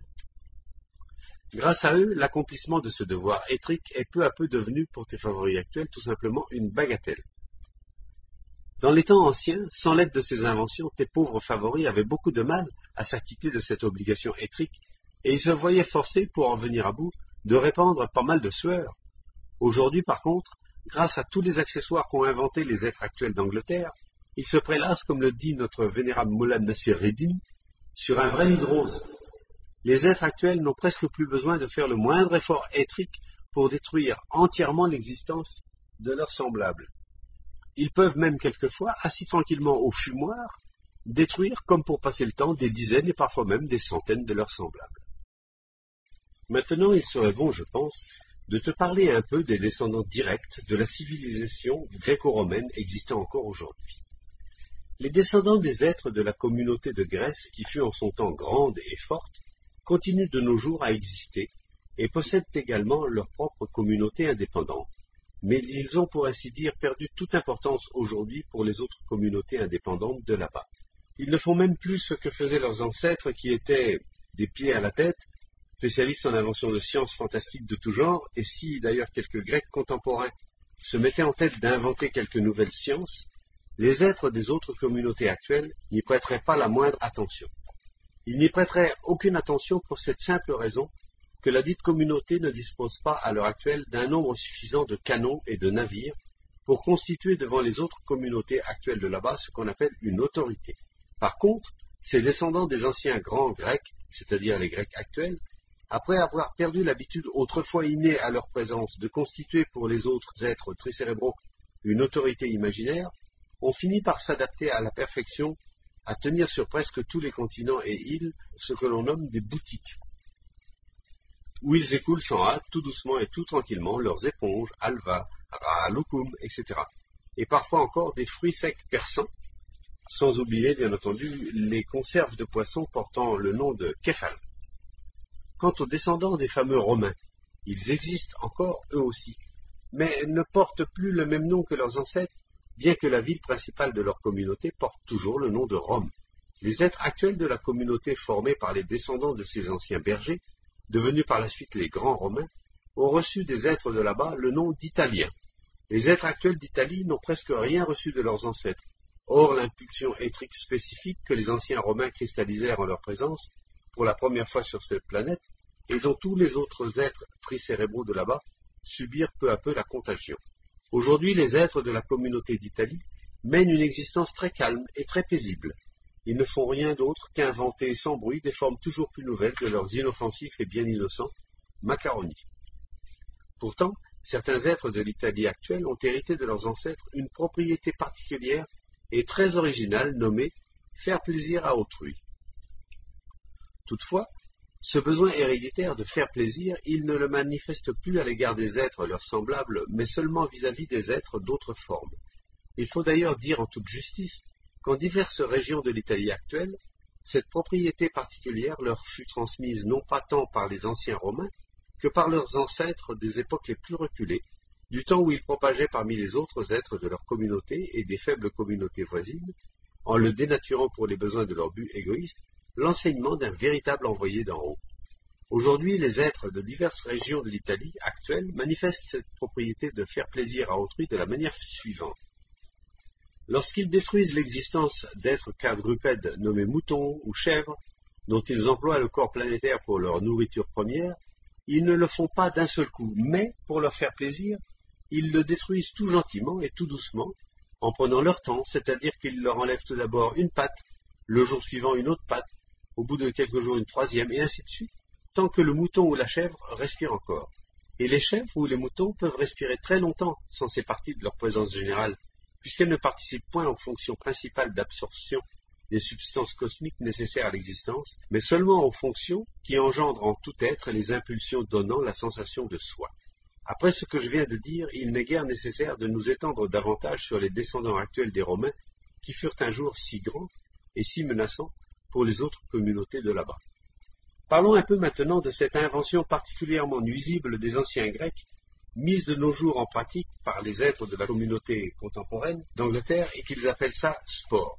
Grâce à eux, l'accomplissement de ce devoir éthique est peu à peu devenu, pour tes favoris actuels, tout simplement une bagatelle. Dans les temps anciens, sans l'aide de ces inventions, tes pauvres favoris avaient beaucoup de mal à s'acquitter de cette obligation éthique, et ils se voyaient forcés, pour en venir à bout, de répandre pas mal de sueur. Aujourd'hui, par contre, grâce à tous les accessoires qu'ont inventés les êtres actuels d'Angleterre, ils se prélassent, comme le dit notre vénérable Mullah Nassereddin, sur un vrai lit de rose. Les êtres actuels n'ont presque plus besoin de faire le moindre effort éthrique pour détruire entièrement l'existence de leurs semblables. Ils peuvent même quelquefois, assis tranquillement au fumoir, détruire, comme pour passer le temps, des dizaines et parfois même des centaines de leurs semblables. Maintenant, il serait bon, je pense, de te parler un peu des descendants directs de la civilisation gréco-romaine existant encore aujourd'hui. Les descendants des êtres de la communauté de Grèce, qui fut en son temps grande et forte, continuent de nos jours à exister et possèdent également leur propre communauté indépendante. Mais ils ont pour ainsi dire perdu toute importance aujourd'hui pour les autres communautés indépendantes de là-bas. Ils ne font même plus ce que faisaient leurs ancêtres qui étaient des pieds à la tête, spécialistes en invention de sciences fantastiques de tout genre, et si d'ailleurs quelques Grecs contemporains se mettaient en tête d'inventer quelques nouvelles sciences, les êtres des autres communautés actuelles n'y prêteraient pas la moindre attention. Ils n'y prêteraient aucune attention pour cette simple raison que la dite communauté ne dispose pas à l'heure actuelle d'un nombre suffisant de canons et de navires pour constituer devant les autres communautés actuelles de là-bas ce qu'on appelle une autorité. Par contre, ces descendants des anciens grands Grecs, c'est-à-dire les Grecs actuels, Après avoir perdu l'habitude autrefois innée à leur présence de constituer pour les autres êtres tricérébraux une autorité imaginaire, on finit par s'adapter à la perfection, à tenir sur presque tous les continents et îles ce que l'on nomme des boutiques, où ils écoulent sans hâte, tout doucement et tout tranquillement, leurs éponges, halva, ra'alukum, et cetera. Et parfois encore des fruits secs persans, sans oublier bien entendu les conserves de poissons portant le nom de kefal. Quant aux descendants des fameux Romains, ils existent encore eux aussi, mais ne portent plus le même nom que leurs ancêtres, bien que la ville principale de leur communauté porte toujours le nom de Rome. Les êtres actuels de la communauté formés par les descendants de ces anciens bergers, devenus par la suite les grands Romains, ont reçu des êtres de là-bas le nom d'Italiens. Les êtres actuels d'Italie n'ont presque rien reçu de leurs ancêtres. Or, l'impulsion étrique spécifique que les anciens Romains cristallisèrent en leur présence, pour la première fois sur cette planète, et dont tous les autres êtres tricérébraux de là-bas subirent peu à peu la contagion. Aujourd'hui, les êtres de la communauté d'Italie mènent une existence très calme et très paisible. Ils ne font rien d'autre qu'inventer sans bruit des formes toujours plus nouvelles de leurs inoffensifs et bien innocents macaronis. Pourtant, certains êtres de l'Italie actuelle ont hérité de leurs ancêtres une propriété particulière et très originale nommée « faire plaisir à autrui ». Toutefois, ce besoin héréditaire de faire plaisir, ils ne le manifestent plus à l'égard des êtres leurs semblables, mais seulement vis-à-vis des êtres d'autres formes. Il faut d'ailleurs dire en toute justice qu'en diverses régions de l'Italie actuelle, cette propriété particulière leur fut transmise non pas tant par les anciens Romains que par leurs ancêtres des époques les plus reculées, du temps où ils propageaient parmi les autres êtres de leur communauté et des faibles communautés voisines, en le dénaturant pour les besoins de leur but égoïste, l'enseignement d'un véritable envoyé d'en haut. Aujourd'hui, les êtres de diverses régions de l'Italie actuelle manifestent cette propriété de faire plaisir à autrui de la manière suivante. Lorsqu'ils détruisent l'existence d'êtres quadrupèdes nommés moutons ou chèvres, dont ils emploient le corps planétaire pour leur nourriture première, ils ne le font pas d'un seul coup, mais, pour leur faire plaisir, ils le détruisent tout gentiment et tout doucement, en prenant leur temps, c'est-à-dire qu'ils leur enlèvent tout d'abord une patte, le jour suivant une autre patte, au bout de quelques jours une troisième, et ainsi de suite, tant que le mouton ou la chèvre respire encore. Et les chèvres ou les moutons peuvent respirer très longtemps sans ces parties de leur présence générale, puisqu'elles ne participent point aux fonctions principales d'absorption des substances cosmiques nécessaires à l'existence, mais seulement aux fonctions qui engendrent en tout être les impulsions donnant la sensation de soi. Après ce que je viens de dire, il n'est guère nécessaire de nous étendre davantage sur les descendants actuels des Romains, qui furent un jour si grands et si menaçants pour les autres communautés de là-bas. Parlons un peu maintenant de cette invention particulièrement nuisible des anciens Grecs, mise de nos jours en pratique par les êtres de la communauté contemporaine d'Angleterre et qu'ils appellent ça sport.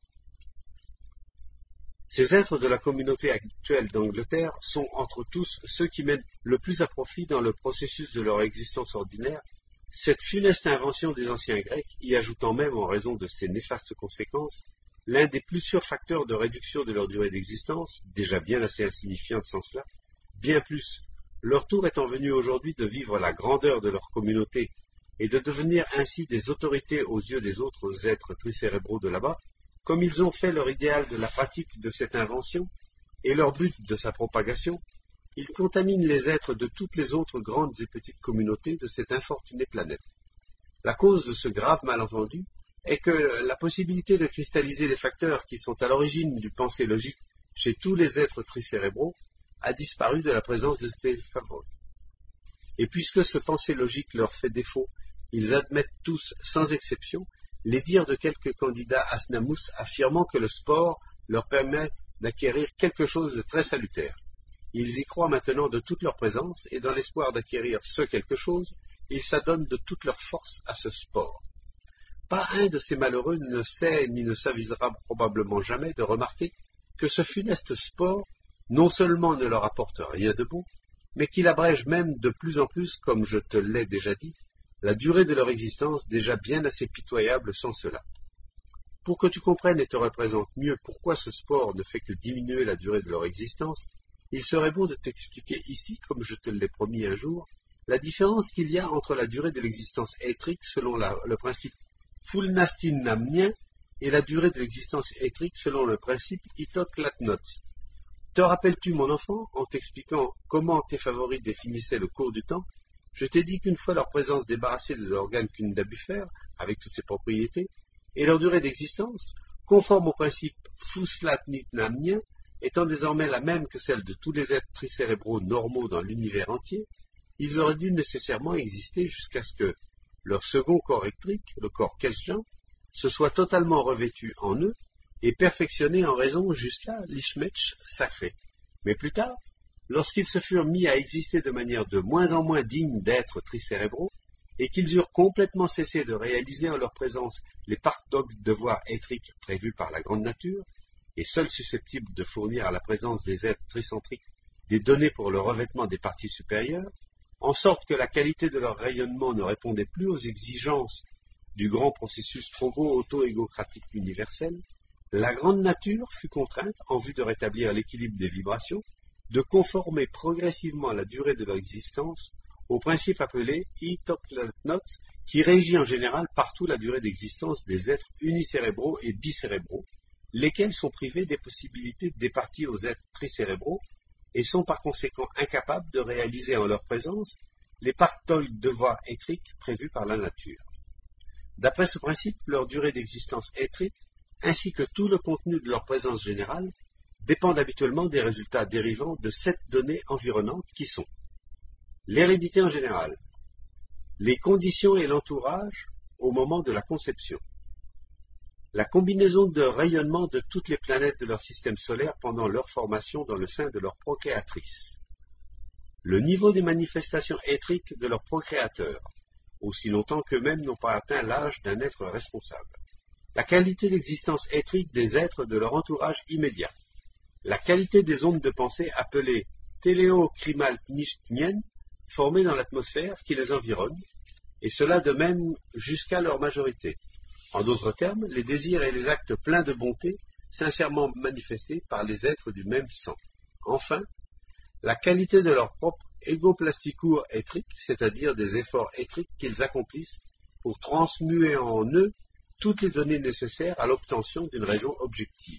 Ces êtres de la communauté actuelle d'Angleterre sont entre tous ceux qui mènent le plus à profit dans le processus de leur existence ordinaire, cette funeste invention des anciens Grecs y ajoutant même en raison de ses néfastes conséquences l'un des plus sûrs facteurs de réduction de leur durée d'existence, déjà bien assez insignifiante sans cela, bien plus, leur tour étant venu aujourd'hui de vivre la grandeur de leur communauté et de devenir ainsi des autorités aux yeux des autres êtres tricérébraux de là-bas, comme ils ont fait leur idéal de la pratique de cette invention et leur but de sa propagation, ils contaminent les êtres de toutes les autres grandes et petites communautés de cette infortunée planète. La cause de ce grave malentendu est que la possibilité de cristalliser les facteurs qui sont à l'origine du pensée logique chez tous les êtres tricérébraux a disparu de la présence de ces favoris. Et puisque ce pensée logique leur fait défaut, ils admettent tous, sans exception, les dires de quelques candidats Asnamous affirmant que le sport leur permet d'acquérir quelque chose de très salutaire. Ils y croient maintenant de toute leur présence, et dans l'espoir d'acquérir ce quelque chose, ils s'adonnent de toute leur force à ce sport. Pas un de ces malheureux ne sait ni ne s'avisera probablement jamais de remarquer que ce funeste sport non seulement ne leur apporte rien de bon, mais qu'il abrège même de plus en plus, comme je te l'ai déjà dit, la durée de leur existence déjà bien assez pitoyable sans cela. Pour que tu comprennes et te représentes mieux pourquoi ce sport ne fait que diminuer la durée de leur existence, il serait bon de t'expliquer ici, comme je te l'ai promis un jour, la différence qu'il y a entre la durée de l'existence étrique selon la, le principe fulnastinamnien et la durée de l'existence étrique selon le principe itoklatnots. Te rappelles-tu, mon enfant, en t'expliquant comment tes favoris définissaient le cours du temps, je t'ai dit qu'une fois leur présence débarrassée de l'organe cunidabufère, avec toutes ses propriétés, et leur durée d'existence, conforme au principe Fuslat-Nitnamien, étant désormais la même que celle de tous les êtres tricérébraux normaux dans l'univers entier, ils auraient dû nécessairement exister jusqu'à ce que leur second corps électrique, le corps Kesjan, se soit totalement revêtu en eux et perfectionné en raison jusqu'à l'Ishmetch sacré. Mais plus tard, lorsqu'ils se furent mis à exister de manière de moins en moins digne d'êtres tricérébraux, et qu'ils eurent complètement cessé de réaliser en leur présence les partoques devoirs étriques prévus par la grande nature, et seuls susceptibles de fournir à la présence des êtres tricentriques des données pour le revêtement des parties supérieures, en sorte que la qualité de leur rayonnement ne répondait plus aux exigences du grand processus trogo-auto-égocratique universel, la grande nature fut contrainte, en vue de rétablir l'équilibre des vibrations, de conformer progressivement la durée de leur existence au principe appelé Itoklatnot, qui régit en général partout la durée d'existence des êtres unicérébraux et bicérébraux, lesquels sont privés des possibilités de départir aux êtres tricérébraux et sont par conséquent incapables de réaliser en leur présence les partoles devoirs étriques prévus par la nature. D'après ce principe, leur durée d'existence étrique, ainsi que tout le contenu de leur présence générale, dépendent habituellement des résultats dérivant de sept données environnantes qui sont l'hérédité en général, les conditions et l'entourage au moment de la conception, la combinaison de rayonnement de toutes les planètes de leur système solaire pendant leur formation dans le sein de leur procréatrice, le niveau des manifestations étriques de leurs procréateurs, aussi longtemps qu'eux-mêmes n'ont pas atteint l'âge d'un être responsable, la qualité d'existence étrique des êtres de leur entourage immédiat, la qualité des ondes de pensée appelées téléocrimalpnishtnien, formées dans l'atmosphère qui les environne, et cela de même jusqu'à leur majorité. En d'autres termes, les désirs et les actes pleins de bonté, sincèrement manifestés par les êtres du même sang. Enfin, la qualité de leur propre égoplasticours étrique, c'est-à-dire des efforts étriques qu'ils accomplissent pour transmuer en eux toutes les données nécessaires à l'obtention d'une raison objective.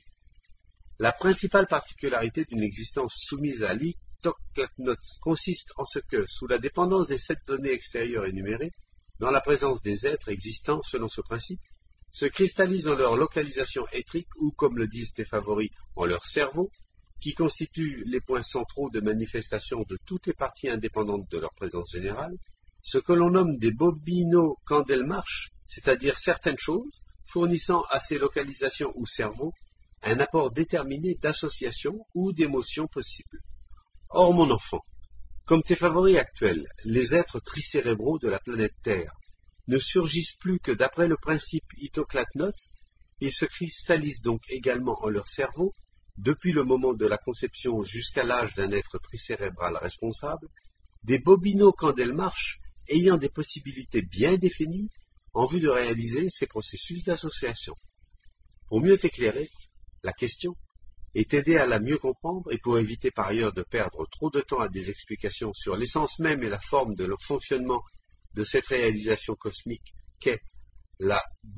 La principale particularité d'une existence soumise à l'Itoklatnot consiste en ce que, sous la dépendance des sept données extérieures énumérées, dans la présence des êtres existants selon ce principe, se cristallisent en leur localisation étrique ou, comme le disent tes favoris, en leur cerveau, qui constituent les points centraux de manifestation de toutes les parties indépendantes de leur présence générale, ce que l'on nomme des bobino candelmarches, c'est-à-dire certaines choses fournissant à ces localisations ou cerveaux un apport déterminé d'association ou d'émotion possible. Or, mon enfant, comme tes favoris actuels, les êtres tricérébraux de la planète Terre, ne surgissent plus que d'après le principe Itoklatnot, ils se cristallisent donc également en leur cerveau, depuis le moment de la conception jusqu'à l'âge d'un être tricérébral responsable, des bobino candelmarches ayant des possibilités bien définies en vue de réaliser ces processus d'association. Pour mieux t'éclairer, la question, et t'aider à la mieux comprendre, et pour éviter par ailleurs de perdre trop de temps à des explications sur l'essence même et la forme de leur fonctionnement de cette réalisation cosmique qu'est la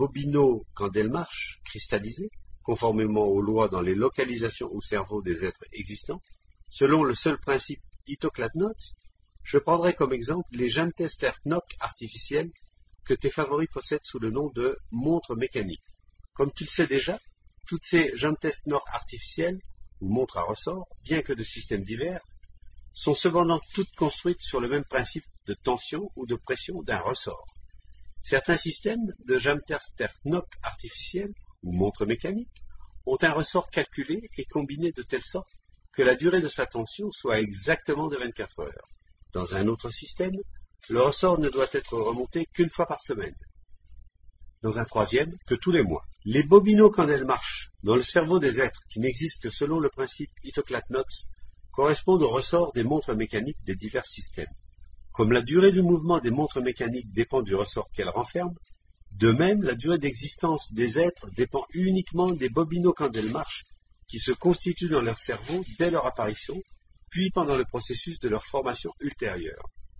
bobino-candelmarche cristallisée, conformément aux lois dans les localisations au cerveau des êtres existants, selon le seul principe Itoklatnot, je prendrai comme exemple les Jamtesternok artificiels que tes favoris possèdent sous le nom de montres mécaniques. Comme tu le sais déjà, toutes ces Jamtesternok artificielles, ou montres à ressort, bien que de systèmes divers, sont cependant toutes construites sur le même principe de tension ou de pression d'un ressort. Certains systèmes de Jamtesternok artificiels, ou montres mécaniques, ont un ressort calculé et combiné de telle sorte que la durée de sa tension soit exactement de vingt-quatre heures. Dans un autre système, le ressort ne doit être remonté qu'une fois par semaine. Dans un troisième, que tous les mois. Les bobino candelmarches, dans le cerveau des êtres qui n'existent que selon le principe Itoklatnot, correspondent au ressort des montres mécaniques des divers systèmes. Comme la durée du mouvement des montres mécaniques dépend du ressort qu'elles renferment, de même la durée d'existence des êtres dépend uniquement des bobino candelmarches qui se constituent dans leur cerveau dès leur apparition, puis pendant le processus de leur formation ultérieure.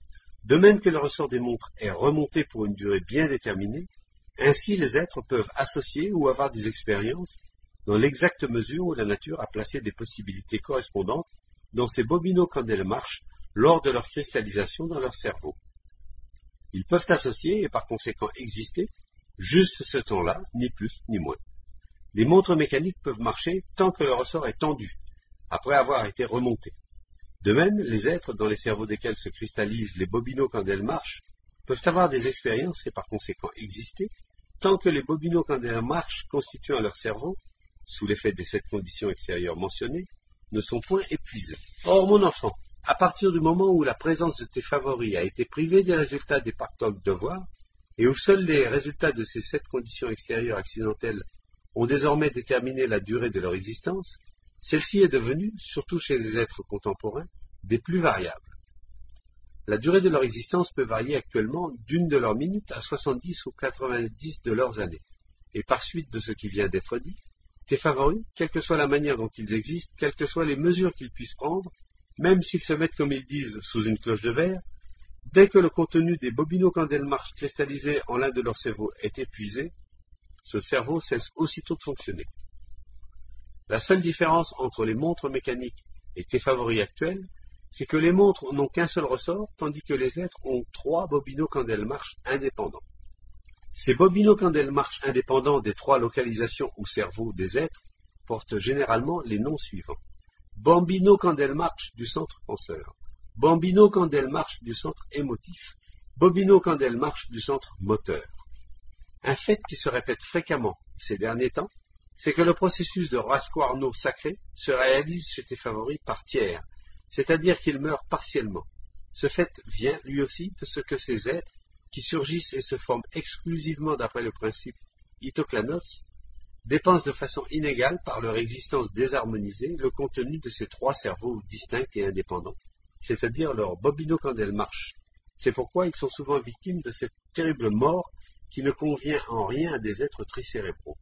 De même que le ressort des montres est remonté pour une durée bien déterminée, ainsi les êtres peuvent associer ou avoir des expériences dans l'exacte mesure où la nature a placé des possibilités correspondantes dans ces bobino quand elles marchent lors de leur cristallisation dans leur cerveau. Ils peuvent associer et par conséquent exister juste ce temps-là, ni plus ni moins. Les montres mécaniques peuvent marcher tant que le ressort est tendu, après avoir été remonté. De même, les êtres dans les cerveaux desquels se cristallisent les bobino quand elles marchent peuvent avoir des expériences et par conséquent exister tant que les bobino quand elles marchent constituant leur cerveau, sous l'effet des sept conditions extérieures mentionnées, ne sont point épuisés. Or, mon enfant, à partir du moment où la présence de tes favoris a été privée des résultats des pactoles de devoir, et où seuls les résultats de ces sept conditions extérieures accidentelles ont désormais déterminé la durée de leur existence, celle-ci est devenue, surtout chez les êtres contemporains, des plus variables. La durée de leur existence peut varier actuellement d'une de leurs minutes à soixante-dix ou quatre-vingt-dix de leurs années. Et par suite de ce qui vient d'être dit, tes favoris, quelle que soit la manière dont ils existent, quelles que soient les mesures qu'ils puissent prendre, même s'ils se mettent, comme ils disent, sous une cloche de verre, dès que le contenu des bobino quand elles marchent cristallisés en l'un de leurs cerveaux est épuisé, ce cerveau cesse aussitôt de fonctionner. La seule différence entre les montres mécaniques et tes favoris actuels, c'est que les montres n'ont qu'un seul ressort, tandis que les êtres ont trois bobino quand elles marchent indépendants. Ces bobino quand elles marchent indépendants des trois localisations ou cerveaux des êtres portent généralement les noms suivants. Bambino quand elles marchent du centre penseur, bambino quand elles marchent du centre émotif, bobino quand elles marchent du centre moteur. Un fait qui se répète fréquemment ces derniers temps, c'est que le processus de Rasco-Arnaud sacré se réalise chez tes favoris par tiers, c'est-à-dire qu'il meurt partiellement. Ce fait vient, lui aussi, de ce que ces êtres, qui surgissent et se forment exclusivement d'après le principe itoklanos, dépensent de façon inégale par leur existence désharmonisée le contenu de ces trois cerveaux distincts et indépendants, c'est-à-dire leur bobino quand elles marchent. C'est pourquoi ils sont souvent victimes de cette terrible mort qui ne convient en rien à des êtres tricérébraux.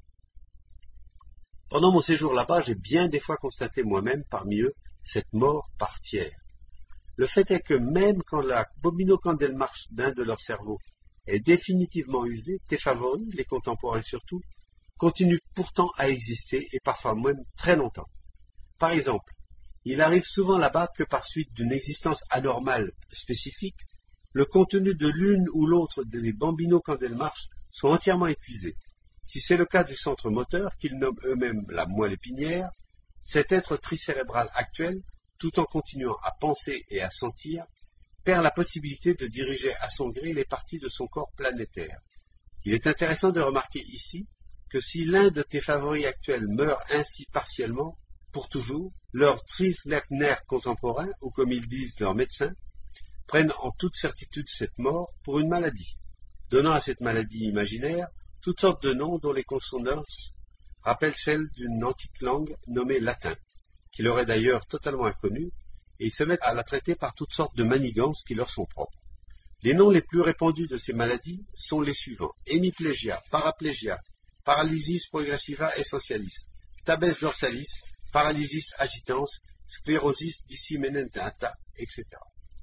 Pendant mon séjour là-bas, j'ai bien des fois constaté moi-même parmi eux cette mort par tiers. Le fait est que même quand la bobino quand elles marchent d'un de leurs cerveaux est définitivement usée, tes favoris, les contemporains surtout, continuent pourtant à exister et parfois même très longtemps. Par exemple, il arrive souvent là-bas que par suite d'une existence anormale spécifique, le contenu de l'une ou l'autre des bambino quand elles marchent soit entièrement épuisé. Si c'est le cas du centre moteur, qu'ils nomment eux-mêmes la moelle épinière, cet être tricérébral actuel, tout en continuant à penser et à sentir, perd la possibilité de diriger à son gré les parties de son corps planétaire. Il est intéressant de remarquer ici que si l'un de tes favoris actuels meurt ainsi partiellement, pour toujours, leurs triflerkner contemporains, ou comme ils disent leurs médecins, prennent en toute certitude cette mort pour une maladie, donnant à cette maladie imaginaire toutes sortes de noms dont les consonances rappellent celles d'une antique langue nommée latin, qui leur est d'ailleurs totalement inconnue, et ils se mettent à la traiter par toutes sortes de manigances qui leur sont propres. Les noms les plus répandus de ces maladies sont les suivants: hémiplégia, paraplégia, paralysis progressiva essentialis, tabes dorsalis, paralysis agitans, sclérosis disseminata, et cetera.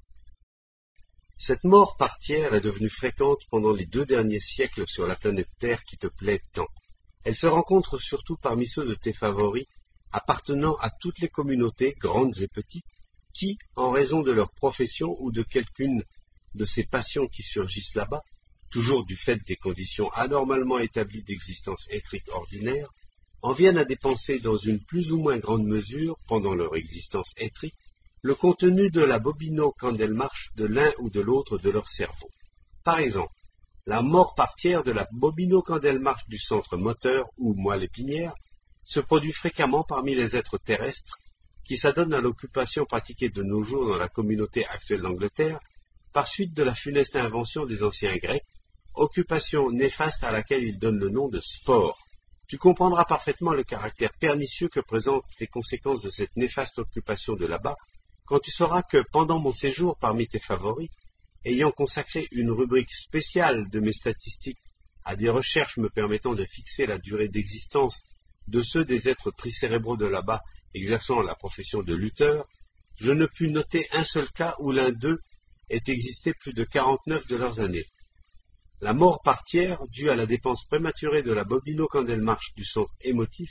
Cette mort par tiers est devenue fréquente pendant les deux derniers siècles sur la planète Terre qui te plaît tant. Elle se rencontre surtout parmi ceux de tes favoris, appartenant à toutes les communautés, grandes et petites, qui, en raison de leur profession ou de quelqu'une de ces passions qui surgissent là-bas, toujours du fait des conditions anormalement établies d'existence éthrique ordinaire, en viennent à dépenser dans une plus ou moins grande mesure, pendant leur existence éthrique, le contenu de la bobino quand elle marche de l'un ou de l'autre de leur cerveau. Par exemple, la mort par tiers de la bobino quand elle marche du centre moteur ou moelle épinière se produit fréquemment parmi les êtres terrestres qui s'adonnent à l'occupation pratiquée de nos jours dans la communauté actuelle d'Angleterre par suite de la funeste invention des anciens Grecs, occupation néfaste à laquelle ils donnent le nom de sport. Tu comprendras parfaitement le caractère pernicieux que présentent les conséquences de cette néfaste occupation de là-bas quand tu sauras que, pendant mon séjour parmi tes favoris, ayant consacré une rubrique spéciale de mes statistiques à des recherches me permettant de fixer la durée d'existence de ceux des êtres tricérébraux de là-bas exerçant la profession de lutteur, je ne pus noter un seul cas où l'un d'eux ait existé plus de quarante-neuf de leurs années. La mort par tiers, due à la dépense prématurée de la bobino quand elle marche du centre émotif,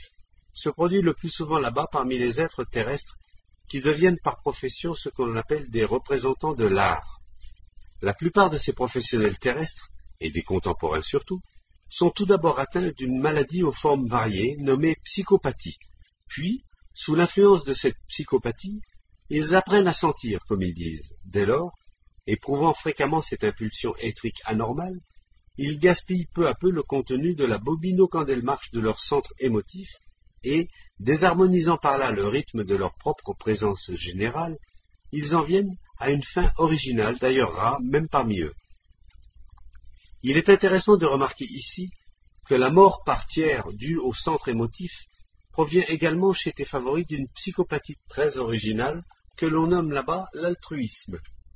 se produit le plus souvent là-bas parmi les êtres terrestres qui deviennent par profession ce qu'on appelle des représentants de l'art. La plupart de ces professionnels terrestres, et des contemporains surtout, sont tout d'abord atteints d'une maladie aux formes variées nommée psychopathie. Puis, sous l'influence de cette psychopathie, ils apprennent à sentir, comme ils disent. Dès lors, éprouvant fréquemment cette impulsion éthrique anormale, ils gaspillent peu à peu le contenu de la bobino-candelmarche de leur centre émotif et, désharmonisant par là le rythme de leur propre présence générale, ils en viennent à une fin originale, d'ailleurs rare, même parmi eux. Il est intéressant de remarquer ici que la mort par tiers due au centre émotif provient également chez tes favoris d'une psychopathie très originale que l'on nomme là-bas l'altruisme.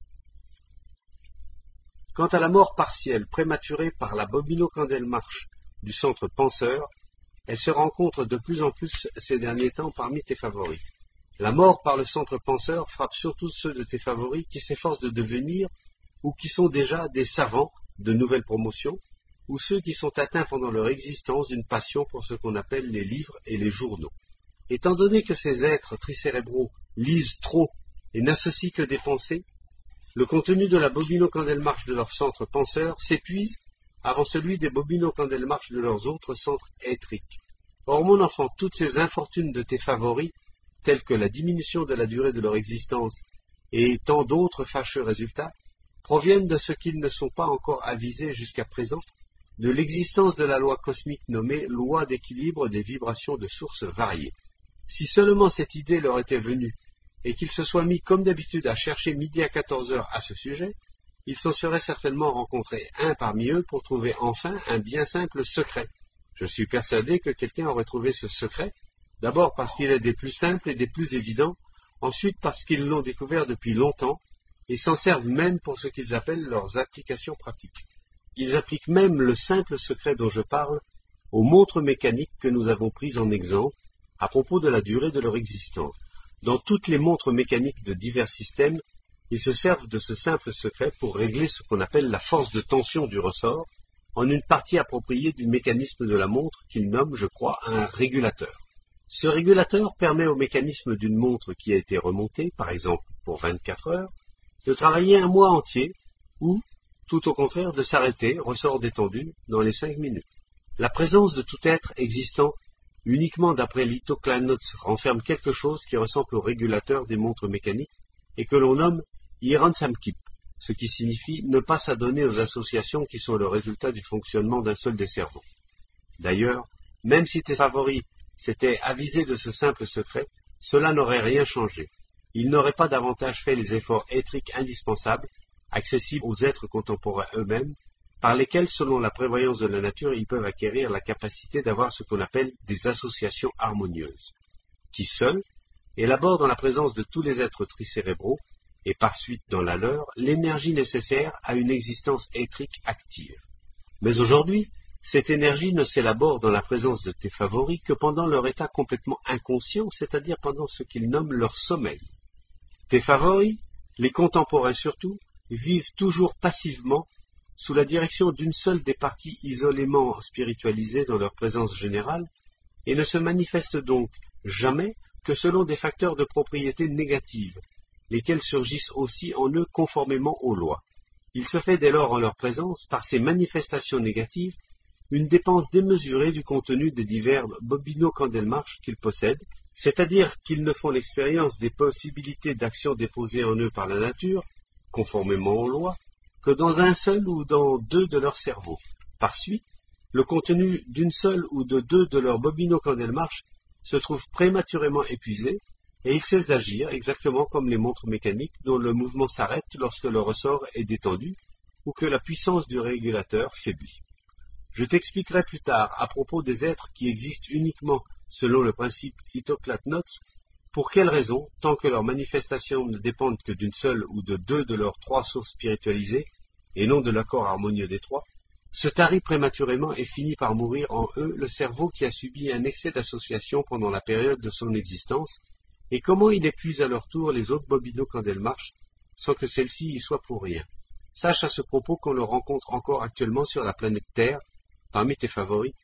Quant à la mort partielle prématurée par la bobino-candelmarche du centre penseur, elle se rencontre de plus en plus ces derniers temps parmi tes favoris. La mort par le centre penseur frappe surtout ceux de tes favoris qui s'efforcent de devenir ou qui sont déjà des savants de nouvelle promotion, ou ceux qui sont atteints pendant leur existence d'une passion pour ce qu'on appelle les livres et les journaux. Étant donné que ces êtres tricérébraux lisent trop et n'associent que des pensées, le contenu de la bobino-candelmarche de leur centre penseur s'épuise avant celui des bobino-candelmarche de leurs autres centres éthriques. Or, mon enfant, toutes ces infortunes de tes favoris, telles que la diminution de la durée de leur existence et tant d'autres fâcheux résultats, proviennent de ce qu'ils ne sont pas encore avisés jusqu'à présent, de l'existence de la loi cosmique nommée loi d'équilibre des vibrations de sources variées. Si seulement cette idée leur était venue, et qu'ils se soient mis comme d'habitude à chercher midi à quatorze heures à ce sujet, ils s'en seraient certainement rencontrés un parmi eux pour trouver enfin un bien simple secret. Je suis persuadé que quelqu'un aurait trouvé ce secret, d'abord parce qu'il est des plus simples et des plus évidents, ensuite parce qu'ils l'ont découvert depuis longtemps, et s'en servent même pour ce qu'ils appellent leurs applications pratiques. Ils appliquent même le simple secret dont je parle aux montres mécaniques que nous avons prises en exemple à propos de la durée de leur existence. Dans toutes les montres mécaniques de divers systèmes, ils se servent de ce simple secret pour régler ce qu'on appelle la force de tension du ressort en une partie appropriée du mécanisme de la montre qu'ils nomment, je crois, un régulateur. Ce régulateur permet au mécanisme d'une montre qui a été remontée, par exemple pour vingt-quatre heures, de travailler un mois entier, ou, tout au contraire, de s'arrêter, ressort détendu, dans les cinq minutes. La présence de tout être existant uniquement d'après Lito Kleinotz renferme quelque chose qui ressemble au régulateur des montres mécaniques et que l'on nomme Iran Samkip, ce qui signifie ne pas s'adonner aux associations qui sont le résultat du fonctionnement d'un seul des cerveaux. D'ailleurs, même si tes favoris s'étaient avisés de ce simple secret, cela n'aurait rien changé. Ils n'auraient pas davantage fait les efforts éthriques indispensables, accessibles aux êtres contemporains eux-mêmes, par lesquels, selon la prévoyance de la nature, ils peuvent acquérir la capacité d'avoir ce qu'on appelle des associations harmonieuses, qui seuls élaborent dans la présence de tous les êtres tricérébraux, et par suite dans la leur, l'énergie nécessaire à une existence éthrique active. Mais aujourd'hui, cette énergie ne s'élabore dans la présence de tes favoris que pendant leur état complètement inconscient, c'est-à-dire pendant ce qu'ils nomment leur sommeil. Tes favoris, les contemporains surtout, vivent toujours passivement sous la direction d'une seule des parties isolément spiritualisées dans leur présence générale, et ne se manifestent donc jamais que selon des facteurs de propriété négative, lesquels surgissent aussi en eux conformément aux lois. Il se fait dès lors en leur présence, par ces manifestations négatives, une dépense démesurée du contenu des divers bobino-candelmarche qu'ils possèdent, c'est-à-dire qu'ils ne font l'expérience des possibilités d'action déposées en eux par la nature, conformément aux lois, que dans un seul ou dans deux de leurs cerveaux. Par suite, le contenu d'une seule ou de deux de leurs bobino-candelmarche se trouve prématurément épuisé, et ils cessent d'agir exactement comme les montres mécaniques dont le mouvement s'arrête lorsque le ressort est détendu ou que la puissance du régulateur faiblit. Je t'expliquerai plus tard à propos des êtres qui existent uniquement selon le principe Hitoklatnotz, pour quelles raisons, tant que leurs manifestations ne dépendent que d'une seule ou de deux de leurs trois sources spiritualisées, et non de l'accord harmonieux des trois, se tarit prématurément et finit par mourir en eux le cerveau qui a subi un excès d'association pendant la période de son existence, et comment il épuise à leur tour les autres bobino-candelmarche, sans que celles-ci y soient pour rien. Sache à ce propos qu'on le rencontre encore actuellement sur la planète Terre, parmi tes favoris,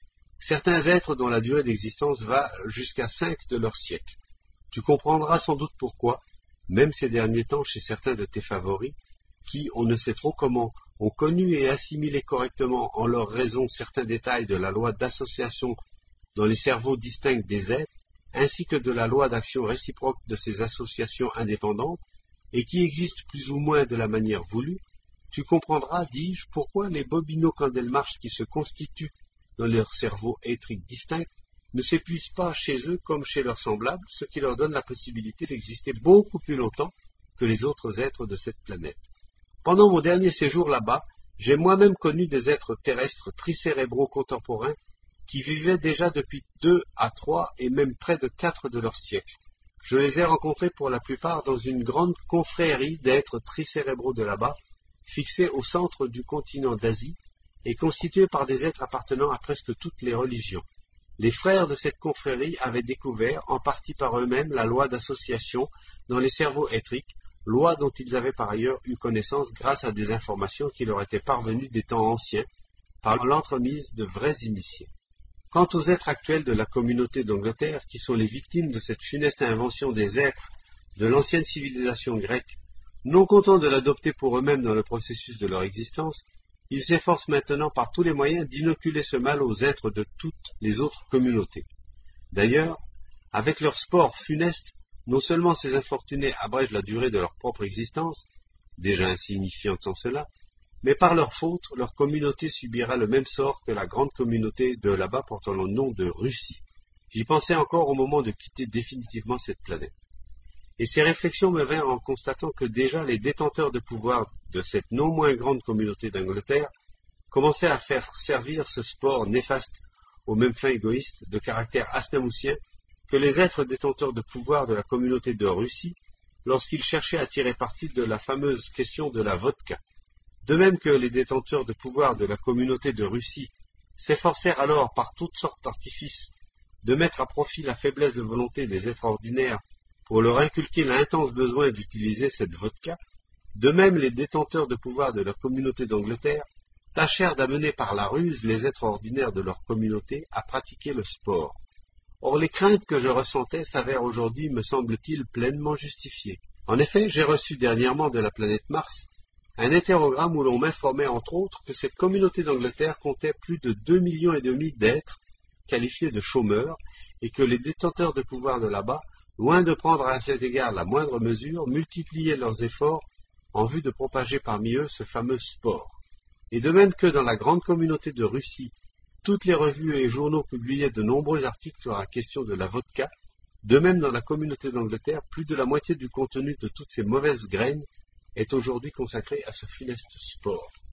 certains êtres dont la durée d'existence va jusqu'à cinq de leur siècle. Tu comprendras sans doute pourquoi, même ces derniers temps chez certains de tes favoris, qui, on ne sait trop comment, ont connu et assimilé correctement en leur raison certains détails de la loi d'association dans les cerveaux distincts des êtres, ainsi que de la loi d'action réciproque de ces associations indépendantes, et qui existent plus ou moins de la manière voulue, tu comprendras, dis-je, pourquoi les bobino-candelmarches qui se constituent dans leur cerveau éthrique distinct ne s'épuisent pas chez eux comme chez leurs semblables, ce qui leur donne la possibilité d'exister beaucoup plus longtemps que les autres êtres de cette planète. Pendant mon dernier séjour là-bas, j'ai moi-même connu des êtres terrestres tricérébraux contemporains qui vivaient déjà depuis deux à trois et même près de quatre de leur siècle. Je les ai rencontrés pour la plupart dans une grande confrérie d'êtres tricérébraux de là-bas, fixée au centre du continent d'Asie et constituée par des êtres appartenant à presque toutes les religions. Les frères de cette confrérie avaient découvert, en partie par eux-mêmes, la loi d'association dans les cerveaux éthriques, loi dont ils avaient par ailleurs eu connaissance grâce à des informations qui leur étaient parvenues des temps anciens, par l'entremise de vrais initiés. Quant aux êtres actuels de la communauté d'Angleterre, qui sont les victimes de cette funeste invention des êtres de l'ancienne civilisation grecque, non contents de l'adopter pour eux-mêmes dans le processus de leur existence, ils s'efforcent maintenant par tous les moyens d'inoculer ce mal aux êtres de toutes les autres communautés. D'ailleurs, avec leur sport funeste, non seulement ces infortunés abrègent la durée de leur propre existence, déjà insignifiante sans cela, mais par leur faute, leur communauté subira le même sort que la grande communauté de là-bas portant le nom de Russie. J'y pensais encore au moment de quitter définitivement cette planète. Et ces réflexions me vinrent en constatant que déjà les détenteurs de pouvoir de cette non moins grande communauté d'Angleterre commençaient à faire servir ce sport néfaste aux mêmes fins égoïstes de caractère asnamousien que les êtres détenteurs de pouvoir de la communauté de Russie lorsqu'ils cherchaient à tirer parti de la fameuse question de la vodka. De même que les détenteurs de pouvoir de la communauté de Russie s'efforcèrent alors par toutes sortes d'artifices de mettre à profit la faiblesse de volonté des êtres ordinaires pour leur inculquer l'intense besoin d'utiliser cette vodka, de même les détenteurs de pouvoir de la communauté d'Angleterre tâchèrent d'amener par la ruse les êtres ordinaires de leur communauté à pratiquer le sport. Or les craintes que je ressentais s'avèrent aujourd'hui, me semble-t-il, pleinement justifiées. En effet, j'ai reçu dernièrement de la planète Mars un hétérogramme où l'on m'informait entre autres que cette communauté d'Angleterre comptait plus de deux millions et demi d'êtres qualifiés de chômeurs et que les détenteurs de pouvoir de là-bas, loin de prendre à cet égard la moindre mesure, multipliaient leurs efforts en vue de propager parmi eux ce fameux sport. Et de même que dans la grande communauté de Russie, toutes les revues et journaux publiaient de nombreux articles sur la question de la vodka, de même dans la communauté d'Angleterre, plus de la moitié du contenu de toutes ces mauvaises graines est aujourd'hui consacré à ce funeste sport.